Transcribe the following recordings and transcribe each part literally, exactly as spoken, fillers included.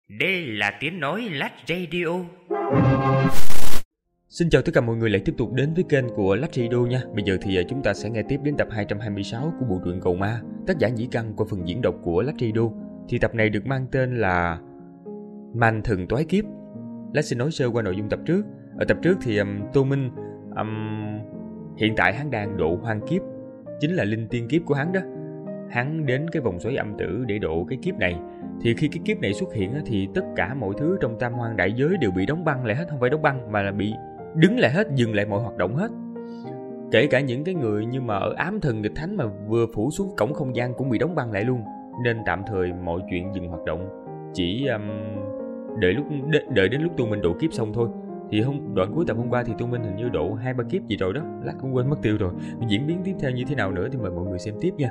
Đây là tiếng nói Lách Radio. Xin chào tất cả mọi người lại tiếp tục đến với kênh của Lách Radio nha. Bây giờ thì chúng ta sẽ nghe tiếp đến tập hai trăm hai mươi sáu của bộ truyện Cầu Ma, tác giả Nhĩ Căn qua phần diễn đọc của Lách Radio. Thì tập này được mang tên là Man Thần Toái Kiếp. Lách xin nói sơ qua nội dung tập trước. Ở tập trước thì um, Tô Minh um, hiện tại hắn đang độ hoang kiếp, chính là linh tiên kiếp của hắn đó. Hắn đến cái vòng xoáy âm tử để độ cái kiếp này. Thì khi cái kiếp này xuất hiện thì tất cả mọi thứ trong tam hoang đại giới đều bị đóng băng lại hết. Không phải đóng băng mà là bị đứng lại hết, dừng lại mọi hoạt động hết. Kể cả những cái người như mà ở ám thần nghịch thánh mà vừa phủ xuống cổng không gian cũng bị đóng băng lại luôn. Nên tạm thời mọi chuyện dừng hoạt động. Chỉ um, đợi lúc đợi đến lúc Tô Minh độ kiếp xong thôi. Thì hôm đoạn cuối tập hôm qua thì Tô Minh hình như độ hai ba kiếp gì rồi đó, lát cũng quên mất tiêu rồi. Diễn biến tiếp theo như thế nào nữa thì mời mọi người xem tiếp nha.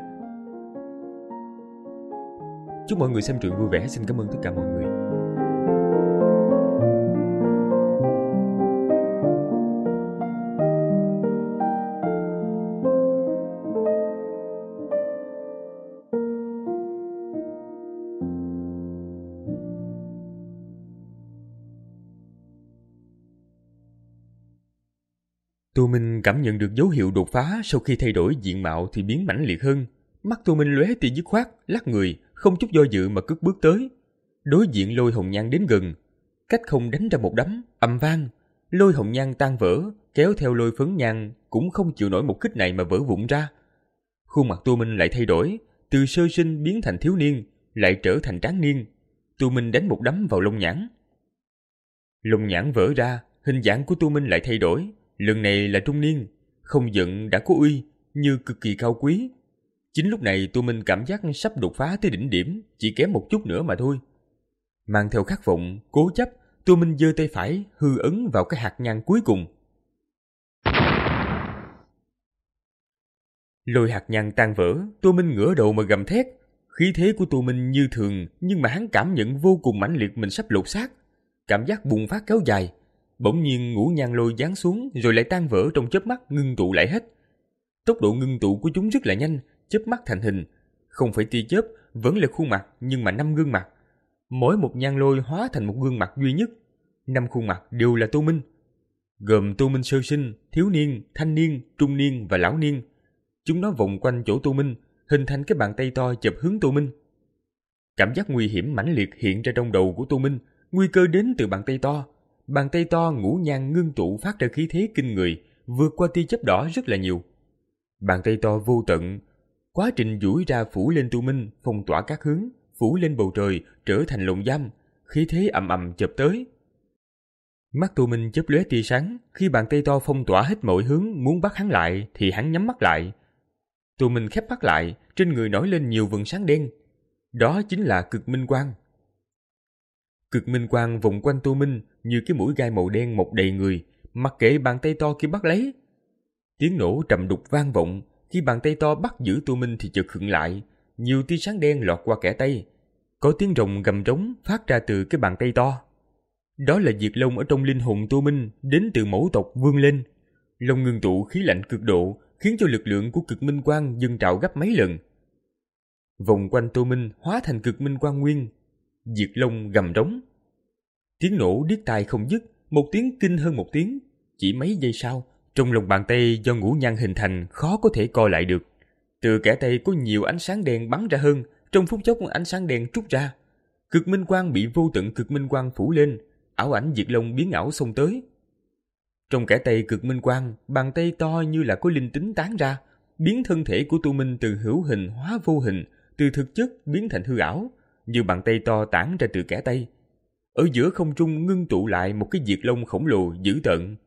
Chúc mọi người xem truyện vui vẻ. Xin cảm ơn tất cả mọi người. Tô Minh cảm nhận được dấu hiệu đột phá sau khi thay đổi diện mạo thì biến mãnh liệt hơn. Mắt Tô Minh lóe tia dứt khoát, lắc người, không chút do dự mà cất bước tới. Đối diện Lôi Hồng Nhan đến gần, cách không đánh ra một đấm, ầm vang. Lôi Hồng Nhan tan vỡ, kéo theo Lôi Phấn Nhan cũng không chịu nổi một kích này mà vỡ vụn ra. Khuôn mặt Tô Minh lại thay đổi, từ sơ sinh biến thành thiếu niên, lại trở thành tráng niên. Tô Minh đánh một đấm vào lông nhãn. Lông nhãn vỡ ra, hình dạng của Tô Minh lại thay đổi. Lần này là trung niên, không giận đã có uy, như cực kỳ cao quý. Chính lúc này Tô Minh cảm giác sắp đột phá tới đỉnh điểm, chỉ kém một chút nữa mà thôi. Mang theo khát vọng, cố chấp, Tô Minh giơ tay phải hư ấn vào cái hạt nhang cuối cùng. Lôi hạt nhang tan vỡ, Tô Minh ngửa đầu mà gầm thét. Khí thế của Tô Minh như thường, nhưng mà hắn cảm nhận vô cùng mãnh liệt mình sắp lột xác. Cảm giác bùng phát kéo dài. Bỗng nhiên ngũ nhang lôi giáng xuống rồi lại tan vỡ trong chớp mắt, ngưng tụ lại hết. Tốc độ ngưng tụ của chúng rất là nhanh, chớp mắt thành hình. Không phải tia chớp, vẫn là khuôn mặt nhưng mà năm gương mặt. Mỗi một nhang lôi hóa thành một gương mặt duy nhất. Năm khuôn mặt đều là Tô Minh. Gồm Tô Minh sơ sinh, thiếu niên, thanh niên, trung niên và lão niên. Chúng nó vòng quanh chỗ Tô Minh, hình thành cái bàn tay to chụp hướng Tô Minh. Cảm giác nguy hiểm mãnh liệt hiện ra trong đầu của Tô Minh. Nguy cơ đến từ bàn tay to. Bàn tay to ngũ nhang ngưng tụ phát ra khí thế kinh người, vượt qua tia chớp đỏ rất là nhiều. Bàn tay to vô tận, quá trình duỗi ra phủ lên Tô Minh, phong tỏa các hướng, phủ lên bầu trời, trở thành lồng giam, khí thế ầm ầm chụp tới. Mắt Tô Minh chớp lóe tia sáng, khi bàn tay to phong tỏa hết mọi hướng muốn bắt hắn lại thì hắn nhắm mắt lại. Tô Minh khép mắt lại, trên người nổi lên nhiều vầng sáng đen. Đó chính là Cực Minh Quang. Cực Minh Quang vòng quanh Tô Minh như cái mũi gai màu đen mọc đầy người, mặc kệ bàn tay to kia bắt lấy. Tiếng nổ trầm đục vang vọng, khi bàn tay to bắt giữ Tô Minh thì chợt khựng lại, nhiều tia sáng đen lọt qua kẽ tay. Có tiếng rồng gầm trống phát ra từ cái bàn tay to. Đó là diệt lông ở trong linh hồn Tô Minh, đến từ mẫu tộc vươn lên. Lông ngưng tụ khí lạnh cực độ, khiến cho lực lượng của Cực Minh Quang dâng trào gấp mấy lần. Vòng quanh Tô Minh hóa thành Cực Minh Quang nguyên. Diệt lông gầm trống. Tiếng nổ điếc tai không dứt, một tiếng kinh hơn một tiếng. Chỉ mấy giây sau, trong lòng bàn tay do ngũ nhang hình thành khó có thể co lại được. Từ kẽ tay có nhiều ánh sáng đen bắn ra hơn, trong phút chốc ánh sáng đen trút ra. Cực Minh Quang bị vô tận Cực Minh Quang phủ lên, ảo ảnh diệt lông biến ảo xông tới. Trong kẽ tay Cực Minh Quang, bàn tay to như là có linh tính tán ra, biến thân thể của Tô Minh từ hữu hình hóa vô hình, từ thực chất biến thành hư ảo, như bàn tay to tản ra từ kẽ tay. Ở giữa không trung ngưng tụ lại một cái diệt lông khổng lồ dữ tợn.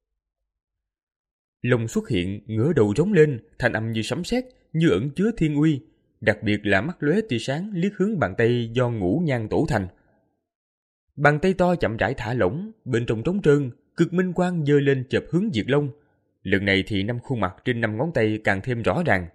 Lông xuất hiện, ngửa đầu rống lên, thanh âm như sấm sét, như ẩn chứa thiên uy, đặc biệt là mắt lóe tia sáng liếc hướng bàn tay do ngũ nhang tổ thành. Bàn tay to chậm rãi thả lỏng, bên trong trống trơn, Cực Minh Quang giơ lên chộp hướng diệt lông. Lần này thì năm khuôn mặt trên năm ngón tay càng thêm rõ ràng.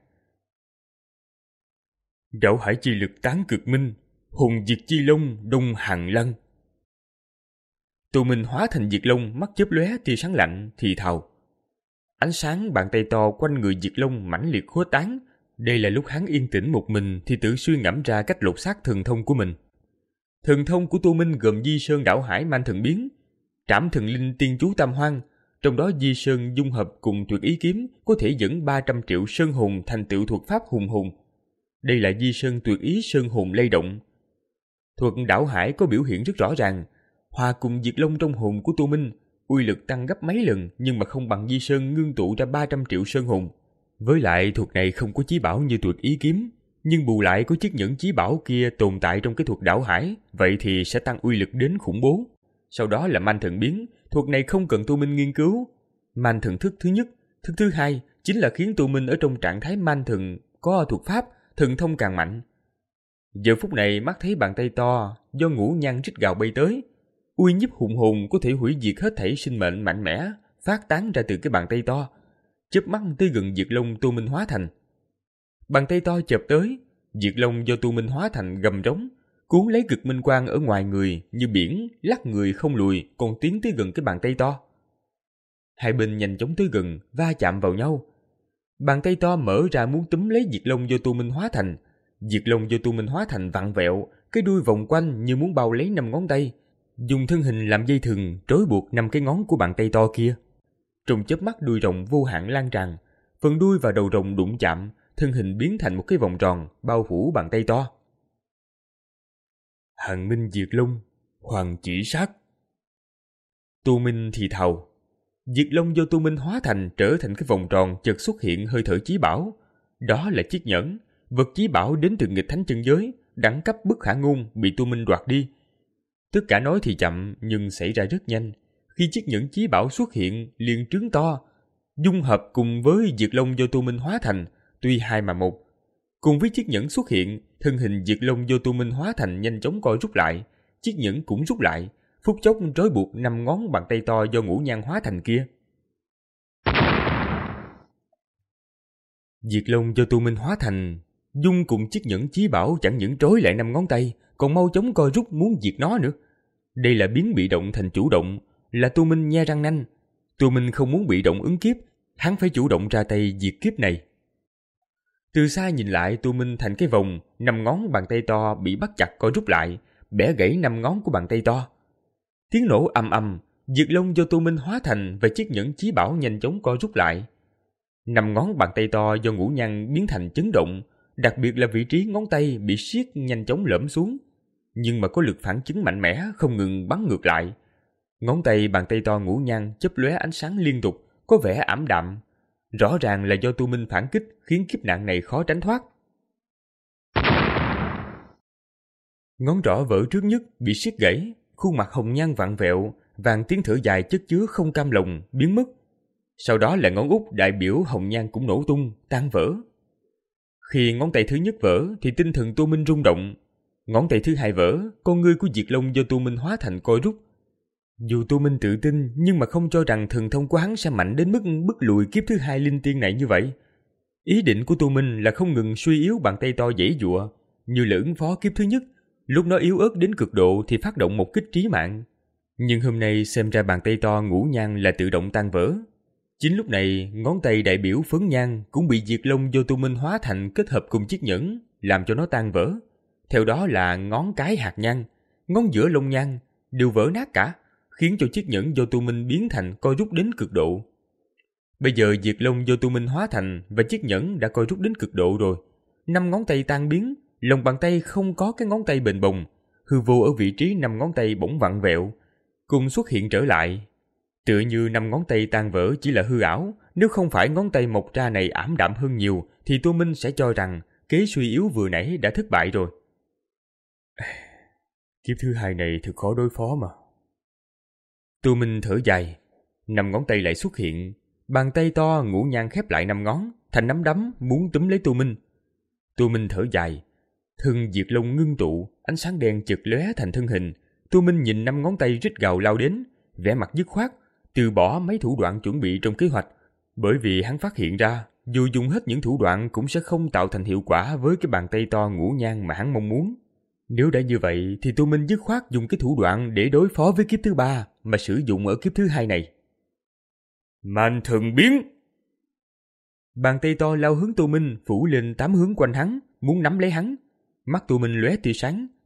Đạo hải chi lực tán cực minh, hùng diệt chi long đông hàng lăng. Tô Minh hóa thành diệt long, mắt chớp lóe tia sáng lạnh, thì thào. Ánh sáng bàn tay to quanh người diệt long mãnh liệt khuếch tán. Đây là lúc hắn yên tĩnh một mình thì tự suy ngẫm ra cách lột xác thần thông của mình. Thần thông của Tô Minh gồm Di Sơn Đảo Hải Man Thần Biến, Trảm Thần Linh Tiên Chú Tam Hoang, trong đó Di Sơn dung hợp cùng Tuyệt Ý Kiếm có thể dẫn ba trăm triệu sơn hồn thành tựu thuật pháp hùng hồn. Đây là Di Sơn Tuyệt Ý Sơn Hồn lay động. Thuật Đảo Hải có biểu hiện rất rõ ràng, hòa cùng Diệt Long trong hồn của Tô Minh, uy lực tăng gấp mấy lần nhưng mà không bằng Di Sơn ngưng tụ ra ba trăm triệu sơn hồn. Với lại thuật này không có chí bảo như Tuyệt Ý Kiếm, nhưng bù lại có chiếc nhẫn chí bảo kia tồn tại trong cái thuật Đảo Hải, vậy thì sẽ tăng uy lực đến khủng bố. Sau đó là Man Thần Biến, thuật này không cần Tô Minh nghiên cứu. Man Thần Thức thứ nhất, thức thứ hai chính là khiến Tô Minh ở trong trạng thái man thần có thuật pháp, thần thông càng mạnh. Giờ phút này mắt thấy bàn tay to do ngũ nhang rít gào bay tới, uy nhiếp hùng hồn có thể hủy diệt hết thảy sinh mệnh mạnh mẽ phát tán ra từ cái bàn tay to, chớp mắt tới gần Diệt Long Tô Minh hóa thành. Bàn tay to chợp tới, Diệt Long do Tô Minh hóa thành gầm rống, cuốn lấy cực minh quang ở ngoài người như biển, lắc người không lùi, còn tiến tới gần cái bàn tay to. Hai bên nhanh chóng tới gần, va chạm vào nhau. Bàn tay to mở ra muốn túm lấy Diệt Long do Tô Minh hóa thành. Diệt Long do Tô Minh hóa thành vặn vẹo, cái đuôi vòng quanh như muốn bao lấy năm ngón tay, dùng thân hình làm dây thừng trói buộc năm cái ngón của bàn tay to kia. Trong chớp mắt đuôi rồng vô hạn lan tràn, phần đuôi và đầu rồng đụng chạm, thân hình biến thành một cái vòng tròn bao phủ bàn tay to. Hàn Minh Diệt Long, Hoàng Chỉ Sát. Tô Minh thì thào. Diệt Long do Tô Minh hóa thành trở thành cái vòng tròn, chợt xuất hiện hơi thở chí bảo. Đó là chiếc nhẫn, vật chí bảo đến từ nghịch thánh chân giới, đẳng cấp bất khả ngôn, bị Tô Minh đoạt đi. Tất cả nói thì chậm nhưng xảy ra rất nhanh. Khi chiếc nhẫn chí bảo xuất hiện liền trướng to, dung hợp cùng với Diệt Long do Tô Minh hóa thành, tuy hai mà một. Cùng với chiếc nhẫn xuất hiện, thân hình Diệt Long do Tô Minh hóa thành nhanh chóng co rút lại, chiếc nhẫn cũng rút lại, phút chốc trói buộc năm ngón bàn tay to do ngũ nhang hóa thành kia. Diệt Long do Tô Minh hóa thành, dung cùng chiếc nhẫn chí bảo chẳng những trói lại năm ngón tay, còn mau chóng co rút muốn diệt nó nữa. Đây là biến bị động thành chủ động, là Tô Minh nhe răng nanh. Tô Minh không muốn bị động ứng kiếp, hắn phải chủ động ra tay diệt kiếp này. Từ xa nhìn lại, Tô Minh thành cái vòng, năm ngón bàn tay to bị bắt chặt co rút lại, bẻ gãy năm ngón của bàn tay to. Tiếng nổ ầm ầm, Diệt Long do Tô Minh hóa thành và chiếc nhẫn chí bảo nhanh chóng co rút lại. Năm ngón bàn tay to do ngũ nhang biến thành chấn động, đặc biệt là vị trí ngón tay bị siết nhanh chóng lõm xuống, nhưng mà có lực phản chấn mạnh mẽ không ngừng bắn ngược lại. Ngón tay bàn tay to ngũ nhang chớp lóe ánh sáng liên tục, có vẻ ảm đạm. Rõ ràng là do Tô Minh phản kích khiến kiếp nạn này khó tránh thoát. Ngón trỏ vỡ trước nhất bị siết gãy, khuôn mặt hồng nhan vặn vẹo, vàng tiếng thở dài chất chứa không cam lòng biến mất. Sau đó là ngón út đại biểu hồng nhan cũng nổ tung, tan vỡ. Khi ngón tay thứ nhất vỡ thì tinh thần Tô Minh rung động. Ngón tay thứ hai vỡ, con ngươi của Diệt Long do Tô Minh hóa thành co rút. Dù Tô Minh tự tin nhưng mà không cho rằng thần thông của hắn sẽ mạnh đến mức bức lùi kiếp thứ hai linh tiên này như vậy. Ý định của Tô Minh là không ngừng suy yếu bàn tay to giãy giụa, như là ứng phó kiếp thứ nhất. Lúc nó yếu ớt đến cực độ thì phát động một kích trí mạng. Nhưng hôm nay xem ra bàn tay to ngũ nhang là tự động tan vỡ. Chính lúc này, ngón tay đại biểu phấn nhang cũng bị Diệt Long do Tô Minh hóa thành kết hợp cùng chiếc nhẫn, làm cho nó tan vỡ. Theo đó là ngón cái hạt nhang, ngón giữa lông nhang đều vỡ nát cả, khiến cho chiếc nhẫn do Tô Minh biến thành co rút đến cực độ. Bây giờ Diệt Long do Tô Minh hóa thành và chiếc nhẫn đã co rút đến cực độ rồi. Năm ngón tay tan biến, lòng bàn tay không có cái ngón tay bền bồng, hư vô ở vị trí năm ngón tay bỗng vặn vẹo, cùng xuất hiện trở lại. Tựa như năm ngón tay tan vỡ chỉ là hư ảo, nếu không phải ngón tay mọc ra này ảm đạm hơn nhiều thì Tô Minh sẽ cho rằng kế suy yếu vừa nãy đã thất bại rồi. Kiếp thứ hai này thật khó đối phó mà. Tô Minh thở dài, năm ngón tay lại xuất hiện, bàn tay to ngũ nhang khép lại năm ngón, thành nắm đấm muốn túm lấy Tô Minh. Tô Minh thở dài, thân Diệt Long ngưng tụ, ánh sáng đen chợt lóe thành thân hình. Tô Minh nhìn năm ngón tay rít gào lao đến, vẻ mặt dứt khoát, từ bỏ mấy thủ đoạn chuẩn bị trong kế hoạch, bởi vì hắn phát hiện ra dù dùng hết những thủ đoạn cũng sẽ không tạo thành hiệu quả với cái bàn tay to ngũ nhang mà hắn mong muốn. Nếu đã như vậy thì Tô Minh dứt khoát dùng cái thủ đoạn để đối phó với kiếp thứ ba mà sử dụng ở kiếp thứ hai này. Man Thần Biến. Bàn tay to lao hướng Tô Minh, phủ lên tám hướng quanh hắn, muốn nắm lấy hắn. Mắt Tô Minh lóe tia sáng,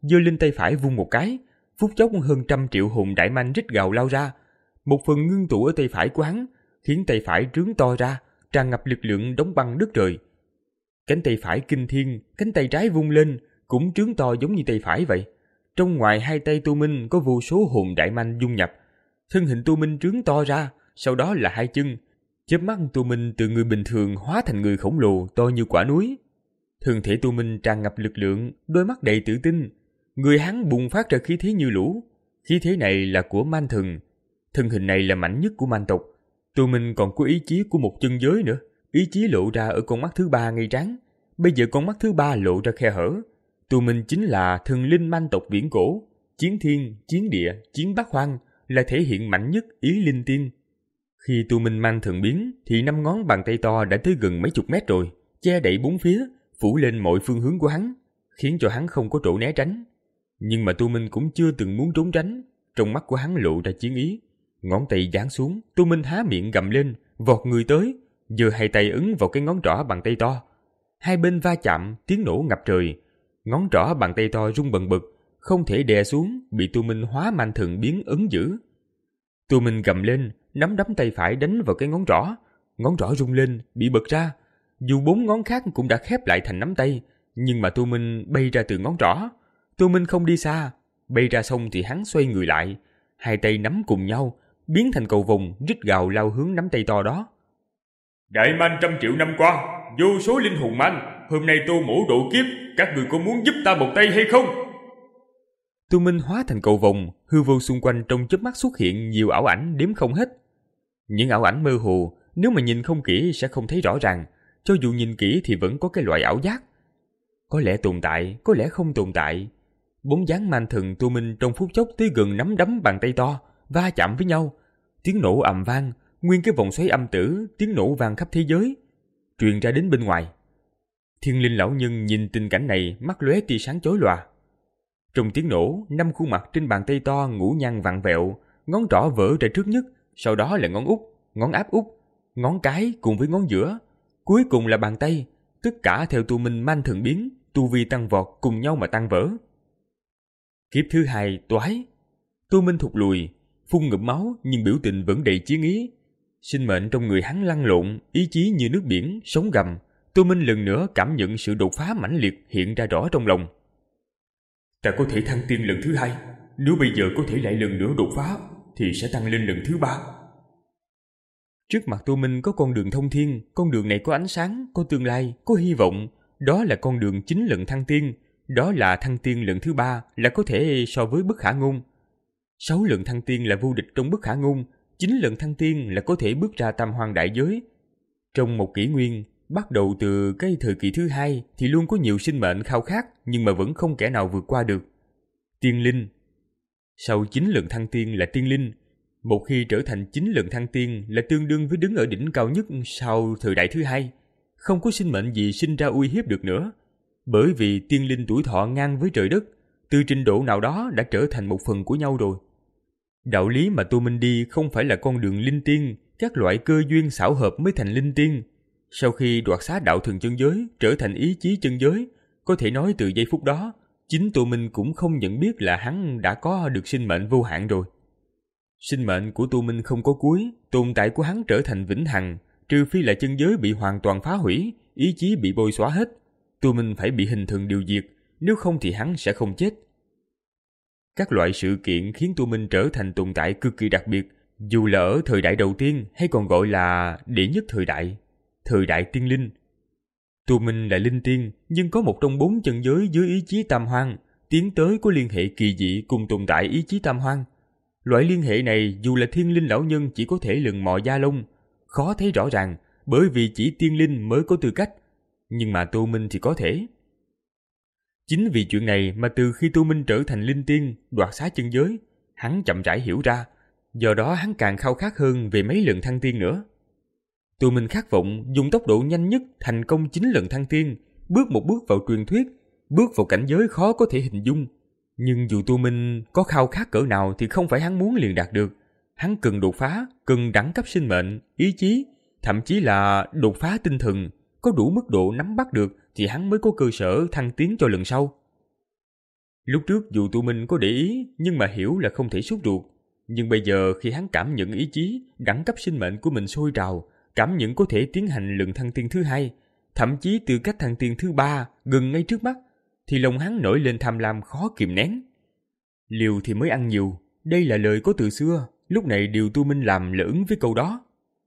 giơ lên tay phải vung một cái, phút chốc hơn trăm triệu hồn đại manh rít gào lao ra. Một phần ngưng tụ ở tay phải của hắn, khiến tay phải trướng to ra, tràn ngập lực lượng đóng băng đất trời. Cánh tay phải kinh thiên, cánh tay trái vung lên, cũng trướng to giống như tay phải vậy. Trong ngoài hai tay Tô Minh có vô số hồn đại manh dung nhập. Thân hình Tô Minh trướng to ra, sau đó là hai chân. Chớp mắt Tô Minh từ người bình thường hóa thành người khổng lồ to như quả núi. Thân thể Tô Minh tràn ngập lực lượng, đôi mắt đầy tự tin. Người hắn bùng phát ra khí thế như lũ. Khí thế này là của man thần. Thân hình này là mạnh nhất của man tộc. Tô Minh còn có ý chí của một chân giới nữa. Ý chí lộ ra ở con mắt thứ ba ngay trán. Bây giờ con mắt thứ ba lộ ra khe hở. Tô Minh chính là thần linh man tộc viễn cổ. Chiến thiên, chiến địa, chiến bát hoang, là thể hiện mạnh nhất ý linh tiên. Khi Tô Minh man thần biến thì năm ngón bàn tay to đã tới gần mấy chục mét rồi, che đậy bốn phía, phủ lên mọi phương hướng của hắn, khiến cho hắn không có chỗ né tránh. Nhưng mà Tô Minh cũng chưa từng muốn trốn tránh. Trong mắt của hắn lộ ra chiến ý. Ngón tay giáng xuống, Tô Minh há miệng gầm lên, vọt người tới, giơ hai tay ấn vào cái ngón trỏ bàn tay to. Hai bên va chạm, tiếng nổ ngập trời. Ngón trỏ bàn tay to rung bần bật, không thể đè xuống, bị Tô Minh hóa man thần biến ấn giữ. Tô Minh gầm lên, nắm đấm tay phải đánh vào cái ngón trỏ. Ngón trỏ rung lên, bị bật ra. Dù bốn ngón khác cũng đã khép lại thành nắm tay, nhưng mà Tô Minh bay ra từ ngón trỏ. Tô Minh không đi xa, bay ra xong thì hắn xoay người lại, hai tay nắm cùng nhau, biến thành cầu vồng, rít gào lao hướng nắm tay to đó. Đại man trăm triệu năm qua, vô số linh hồn man, hôm nay Tô Mỗ độ kiếp, các người có muốn giúp ta một tay hay không? Tô Minh hóa thành cầu vồng, hư vô xung quanh trong chớp mắt xuất hiện nhiều ảo ảnh đếm không hết. Những ảo ảnh mơ hồ, nếu mà nhìn không kỹ sẽ không thấy rõ ràng, cho dù nhìn kỹ thì vẫn có cái loại ảo giác. Có lẽ tồn tại, có lẽ không tồn tại. Bóng dáng man thần Tô Minh trong phút chốc tới gần nắm đấm bàn tay to, va chạm với nhau. Tiếng nổ ầm vang, nguyên cái vòng xoáy âm tử, tiếng nổ vang khắp thế giới, truyền ra đến bên ngoài. Thiên linh lão nhân nhìn tình cảnh này, mắt lóe tia sáng chói lòa. Trong tiếng nổ, năm khuôn mặt trên bàn tay to ngũ nhăn vặn vẹo, ngón trỏ vỡ ra trước nhất, sau đó là ngón út, ngón áp út, ngón cái cùng với ngón giữa, cuối cùng là bàn tay, tất cả theo Tô Minh man thần biến, tu vi tăng vọt cùng nhau mà tan vỡ. Kiếp thứ hai toái. Tô Minh thụt lùi, phun ngụm máu nhưng biểu tình vẫn đầy chiến ý. Sinh mệnh trong người hắn lăn lộn, ý chí như nước biển, sống gầm. Tô Minh lần nữa cảm nhận sự đột phá mãnh liệt hiện ra rõ trong lòng. Ta có thể thăng tiên lần thứ hai, nếu bây giờ có thể lại lần nữa đột phá, thì sẽ tăng lên lần thứ ba. Trước mặt Tô Minh có con đường thông thiên, con đường này có ánh sáng, có tương lai, có hy vọng. Đó là con đường chín lần thăng tiên, đó là thăng tiên lần thứ ba, là có thể so với bất khả ngôn. Sáu lần thăng tiên là vô địch trong bất khả ngôn, chín lần thăng tiên là có thể bước ra tam hoang đại giới. Trong một kỷ nguyên, bắt đầu từ cái thời kỳ thứ hai thì luôn có nhiều sinh mệnh khao khát, nhưng mà vẫn không kẻ nào vượt qua được. Tiên linh. Sau chín lần thăng tiên là tiên linh. Một khi trở thành chín lần thăng tiên là tương đương với đứng ở đỉnh cao nhất sau thời đại thứ hai. Không có sinh mệnh gì sinh ra uy hiếp được nữa. Bởi vì tiên linh tuổi thọ ngang với trời đất, từ trình độ nào đó đã trở thành một phần của nhau rồi. Đạo lý mà Tô Minh đi không phải là con đường linh tiên, các loại cơ duyên xảo hợp mới thành linh tiên. Sau khi đoạt xá đạo thần chân giới, trở thành ý chí chân giới, có thể nói từ giây phút đó, chính Tô Minh cũng không nhận biết là hắn đã có được sinh mệnh vô hạn rồi. Sinh mệnh của Tô Minh không có cuối, tồn tại của hắn trở thành vĩnh hằng, trừ phi là chân giới bị hoàn toàn phá hủy, ý chí bị bôi xóa hết. Tô Minh phải bị hình thần điều diệt, nếu không thì hắn sẽ không chết. Các loại sự kiện khiến Tô Minh trở thành tồn tại cực kỳ đặc biệt, dù là ở thời đại đầu tiên hay còn gọi là đệ nhất thời đại, thời đại tiên linh. Tô Minh là linh tiên, nhưng có một trong bốn chân giới dưới ý chí tam hoang, tiến tới có liên hệ kỳ dị cùng tồn tại ý chí tam hoang. Loại liên hệ này dù là thiên linh lão nhân chỉ có thể lần mò da lông, khó thấy rõ ràng, bởi vì chỉ tiên linh mới có tư cách, nhưng mà Tô Minh thì có thể. Chính vì chuyện này mà từ khi Tô Minh trở thành linh tiên, đoạt xá chân giới, hắn chậm rãi hiểu ra, do đó hắn càng khao khát hơn về mấy lần thăng tiên nữa. Tô Minh khát vọng dùng tốc độ nhanh nhất thành công chín lần thăng tiên, bước một bước vào truyền thuyết, bước vào cảnh giới khó có thể hình dung. Nhưng dù Tô Minh có khao khát cỡ nào thì không phải hắn muốn liền đạt được. Hắn cần đột phá, cần đẳng cấp sinh mệnh, ý chí, thậm chí là đột phá tinh thần, có đủ mức độ nắm bắt được thì hắn mới có cơ sở thăng tiến cho lần sau. Lúc trước dù Tu Minh có để ý, nhưng mà hiểu là không thể sốt ruột. Nhưng bây giờ khi hắn cảm nhận ý chí, đẳng cấp sinh mệnh của mình sôi trào, cảm nhận có thể tiến hành lần thăng tiên thứ hai, thậm chí tư cách thăng tiên thứ ba gần ngay trước mắt, thì lòng hắn nổi lên tham lam khó kìm nén. Liều thì mới ăn nhiều, đây là lời có từ xưa, lúc này điều Tu Minh làm là ứng với câu đó.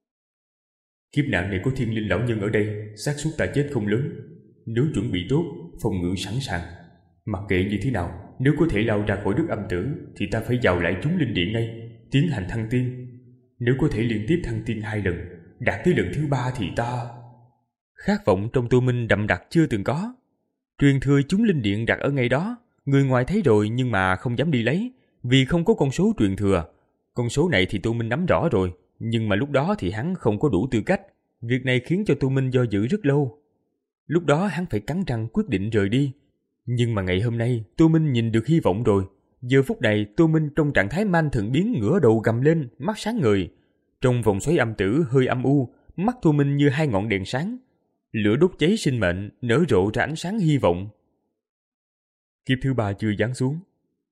Kiếp nạn này có Thiên Linh lão nhân ở đây, xác suất ta chết không lớn. Nếu chuẩn bị tốt, phòng ngự sẵn sàng. Mặc kệ như thế nào, nếu có thể lao ra khỏi đất âm tử, thì ta phải vào lại chúng linh điện ngay, tiến hành thăng tiên. Nếu có thể liên tiếp thăng tiên hai lần, đạt tới lần thứ ba thì ta... Khát vọng trong Tu Minh đậm đặc chưa từng có. Truyền thừa chúng linh điện đặt ở ngay đó, người ngoài thấy rồi nhưng mà không dám đi lấy, vì không có con số truyền thừa. Con số này thì Tu Minh nắm rõ rồi, nhưng mà lúc đó thì hắn không có đủ tư cách. Việc này khiến cho Tu Minh do dự rất lâu. Lúc đó hắn phải cắn răng quyết định rời đi. Nhưng mà ngày hôm nay, Tu Minh nhìn được hy vọng rồi. Giờ phút này, Tu Minh trong trạng thái man thần biến ngửa đầu gầm lên, mắt sáng ngời. Trong vòng xoáy âm tử hơi âm u, mắt Tu Minh như hai ngọn đèn sáng. Lửa đốt cháy sinh mệnh, nở rộ ra ánh sáng hy vọng. Kiếp thứ ba chưa giáng xuống.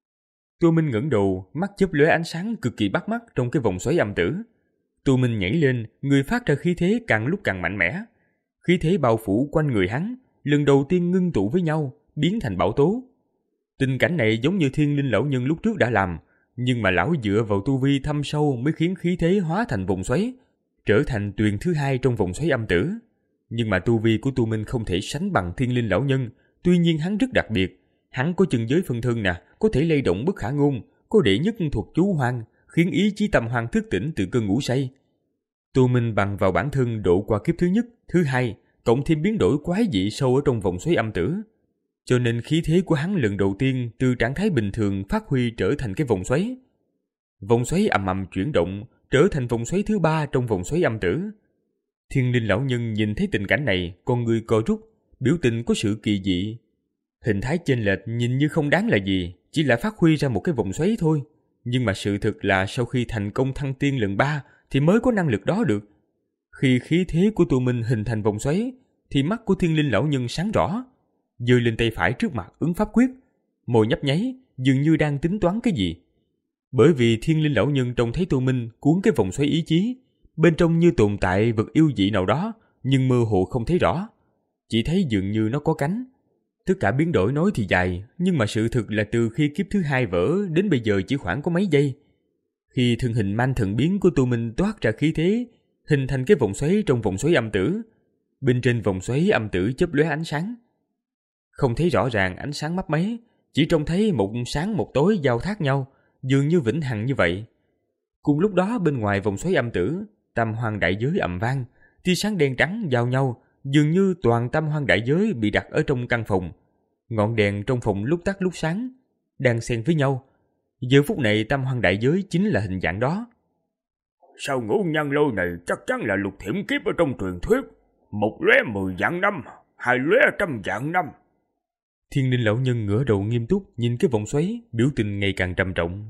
Tu Minh ngẩng đầu, mắt chớp lóe ánh sáng cực kỳ bắt mắt trong cái vòng xoáy âm tử. Tu Minh nhảy lên, người phát ra khí thế càng lúc càng mạnh mẽ. Khí thế bao phủ quanh người hắn, lần đầu tiên ngưng tụ với nhau, biến thành bão tố. Tình cảnh này giống như Thiên Linh lão nhân lúc trước đã làm, nhưng mà lão dựa vào tu vi thâm sâu mới khiến khí thế hóa thành vòng xoáy, trở thành tuyền thứ hai trong vòng xoáy âm tử. Nhưng mà tu vi của Tu Minh không thể sánh bằng Thiên Linh lão nhân, tuy nhiên hắn rất đặc biệt. Hắn có chân giới phân thân nè, có thể lay động bất khả ngôn, có đệ nhất thuật chú hoang, khiến ý chí tâm hoang thức tỉnh từ cơn ngủ say. Tu Minh bằng vào bản thân độ qua kiếp thứ nhất, thứ hai, cộng thêm biến đổi quái dị sâu ở trong vòng xoáy âm tử. Cho nên khí thế của hắn lần đầu tiên từ trạng thái bình thường phát huy trở thành cái vòng xoáy. Vòng xoáy ầm ầm chuyển động, trở thành vòng xoáy thứ ba trong vòng xoáy âm tử. Thiên Linh lão nhân nhìn thấy tình cảnh này, con người co rút, biểu tình có sự kỳ dị. Hình thái chênh lệch nhìn như không đáng là gì, chỉ là phát huy ra một cái vòng xoáy thôi. Nhưng mà sự thực là sau khi thành công thăng tiên lần ba thì mới có năng lực đó được. Khi khí thế của Tu Minh hình thành vòng xoáy, thì mắt của Thiên Linh lão nhân sáng rõ, giơ lên tay phải trước mặt ứng pháp quyết, môi nhấp nháy, dường như đang tính toán cái gì. Bởi vì Thiên Linh lão nhân trông thấy Tu Minh cuốn cái vòng xoáy ý chí, bên trong như tồn tại vật yêu dị nào đó, nhưng mơ hồ không thấy rõ, chỉ thấy dường như nó có cánh. Tất cả biến đổi nói thì dài, nhưng mà sự thực là từ khi kiếp thứ hai vỡ đến bây giờ chỉ khoảng có mấy giây. Khi thân hình man thần biến của Tu Minh toát ra khí thế, hình thành cái vòng xoáy trong vòng xoáy âm tử. Bên trên vòng xoáy âm tử chớp lóe ánh sáng. Không thấy rõ ràng ánh sáng mấp máy, chỉ trông thấy một sáng một tối giao thác nhau, dường như vĩnh hằng như vậy. Cùng lúc đó bên ngoài vòng xoáy âm tử, tam hoang đại giới ầm vang, tia sáng đen trắng giao nhau, dường như toàn tam hoang đại giới bị đặt ở trong căn phòng. Ngọn đèn trong phòng lúc tắt lúc sáng, đang xen với nhau. Giờ phút này tam hoang đại giới chính là hình dạng đó. Sao ngũ nhân lôi này chắc chắn là lục thiểm kiếp ở trong truyền thuyết. Một lóe mười vạn năm, hai lóe trăm vạn năm. Thiên Linh lão nhân ngửa đầu nghiêm túc nhìn cái vòng xoáy, biểu tình ngày càng trầm trọng.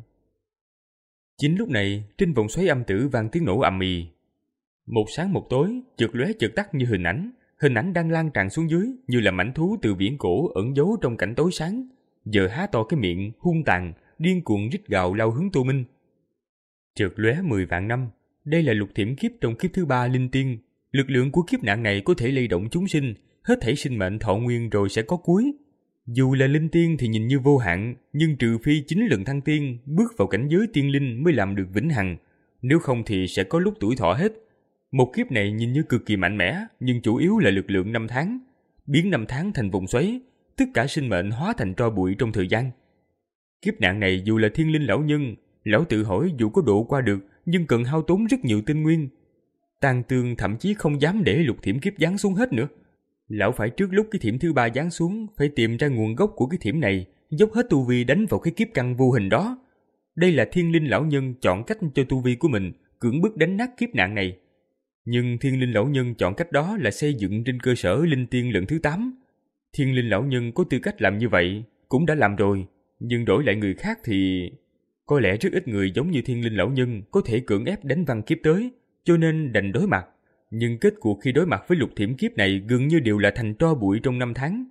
Chính lúc này, trên vòng xoáy âm tử vang tiếng nổ ầm ĩ. Một sáng một tối, chợt lóe chợt tắt như hình ảnh, hình ảnh đang lan tràn xuống dưới như là mảnh thú từ viễn cổ ẩn giấu trong cảnh tối sáng, giờ há to cái miệng hung tàn, điên cuồng rít gào lao hướng Tu Minh. Chợt lóe mười vạn năm, đây là lục thiểm kiếp trong kiếp thứ ba linh tiên, lực lượng của kiếp nạn này có thể lay động chúng sinh, hết thảy sinh mệnh thọ nguyên rồi sẽ có cuối. Dù là linh tiên thì nhìn như vô hạn, nhưng trừ phi chính lần thăng tiên, bước vào cảnh giới tiên linh mới làm được vĩnh hằng, nếu không thì sẽ có lúc tuổi thọ hết. Một kiếp này nhìn như cực kỳ mạnh mẽ, nhưng chủ yếu là lực lượng năm tháng, biến năm tháng thành vòng xoáy, tất cả sinh mệnh hóa thành tro bụi trong thời gian. Kiếp nạn này dù là Thiên Linh lão nhân, lão tự hỏi dù có độ qua được, nhưng cần hao tốn rất nhiều tinh nguyên. Tàn Tương thậm chí không dám để lục thiểm kiếp giáng xuống hết nữa. Lão phải trước lúc cái thiểm thứ ba giáng xuống, phải tìm ra nguồn gốc của cái thiểm này, dốc hết tu vi đánh vào cái kiếp căn vô hình đó. Đây là Thiên Linh lão nhân chọn cách cho tu vi của mình cưỡng bức đánh nát kiếp nạn này. Nhưng Thiên Linh lão nhân chọn cách đó là xây dựng trên cơ sở linh tiên lần thứ tám. Thiên Linh lão nhân có tư cách làm như vậy, cũng đã làm rồi, nhưng đổi lại người khác thì... Có lẽ rất ít người giống như Thiên Linh lão nhân có thể cưỡng ép đánh văng kiếp tới, cho nên đành đối mặt. Nhưng kết cuộc khi đối mặt với lục thiểm kiếp này gần như đều là thành tro bụi trong năm tháng.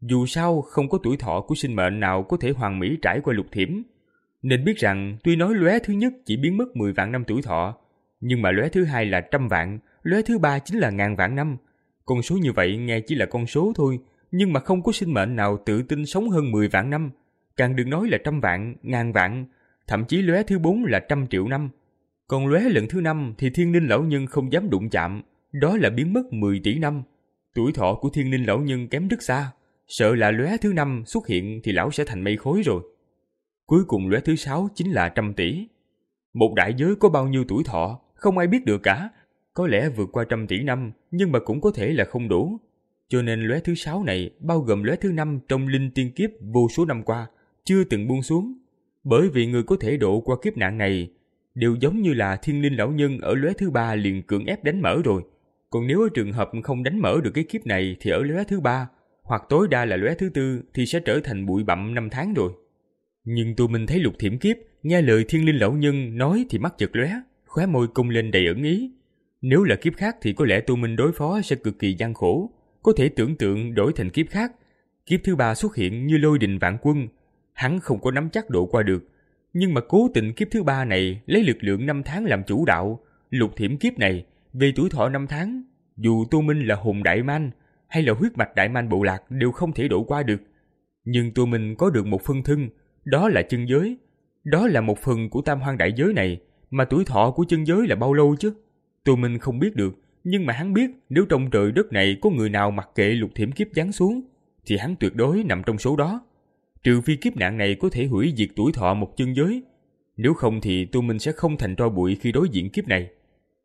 Dù sao không có tuổi thọ của sinh mệnh nào có thể hoàn mỹ trải qua lục thiểm. Nên biết rằng tuy nói lóe thứ nhất chỉ biến mất mười vạn năm tuổi thọ, nhưng mà lóe thứ hai là trăm vạn, lóe thứ ba chính là ngàn vạn năm. Con số như vậy nghe chỉ là con số thôi, nhưng mà không có sinh mệnh nào tự tin sống hơn mười vạn năm. Càng đừng nói là trăm vạn, ngàn vạn, thậm chí lóe thứ bốn là trăm triệu năm. Còn lóe lần thứ năm thì thiên ninh lão nhân không dám đụng chạm, đó là biến mất mười tỷ năm. Tuổi thọ của thiên ninh lão nhân kém rất xa, sợ là lóe thứ năm xuất hiện thì lão sẽ thành mây khói rồi. Cuối cùng lóe thứ sáu chính là trăm tỷ. Một đại giới có bao nhiêu tuổi thọ, không ai biết được cả. Có lẽ vượt qua trăm tỷ năm, nhưng mà cũng có thể là không đủ. Cho nên lóe thứ sáu này bao gồm lóe thứ năm trong linh tiên kiếp vô số năm qua, chưa từng buông xuống. Bởi vì người có thể độ qua kiếp nạn này đều giống như là thiên linh lão nhân ở lóe thứ ba liền cưỡng ép đánh mở rồi. Còn nếu ở trường hợp không đánh mở được cái kiếp này thì ở lóe thứ ba, hoặc tối đa là lóe thứ tư thì sẽ trở thành bụi bặm năm tháng rồi. Nhưng tụi mình thấy lục thiểm kiếp, nghe lời thiên linh lão nhân nói thì mắt chợt lóe, khóe môi cong lên đầy ẩn ý. Nếu là kiếp khác thì có lẽ tụi mình đối phó sẽ cực kỳ gian khổ, có thể tưởng tượng đổi thành kiếp khác. Kiếp thứ ba xuất hiện như lôi đình vạn quân, hắn không có nắm chắc độ qua được. Nhưng mà cố tình kiếp thứ ba này lấy lực lượng năm tháng làm chủ đạo, lục thiểm kiếp này về tuổi thọ năm tháng, dù Tô Minh là hồn đại man hay là huyết mạch đại man bộ lạc đều không thể độ qua được. Nhưng Tô Minh có được một phân thân, đó là chân giới. Đó là một phần của tam hoang đại giới này, mà tuổi thọ của chân giới là bao lâu chứ? Tô Minh không biết được, nhưng mà hắn biết nếu trong trời đất này có người nào mặc kệ lục thiểm kiếp giáng xuống, thì hắn tuyệt đối nằm trong số đó. Trừ phi kiếp nạn này có thể hủy diệt tuổi thọ một chân giới, nếu không thì Tô Minh sẽ không thành tro bụi khi đối diện kiếp này.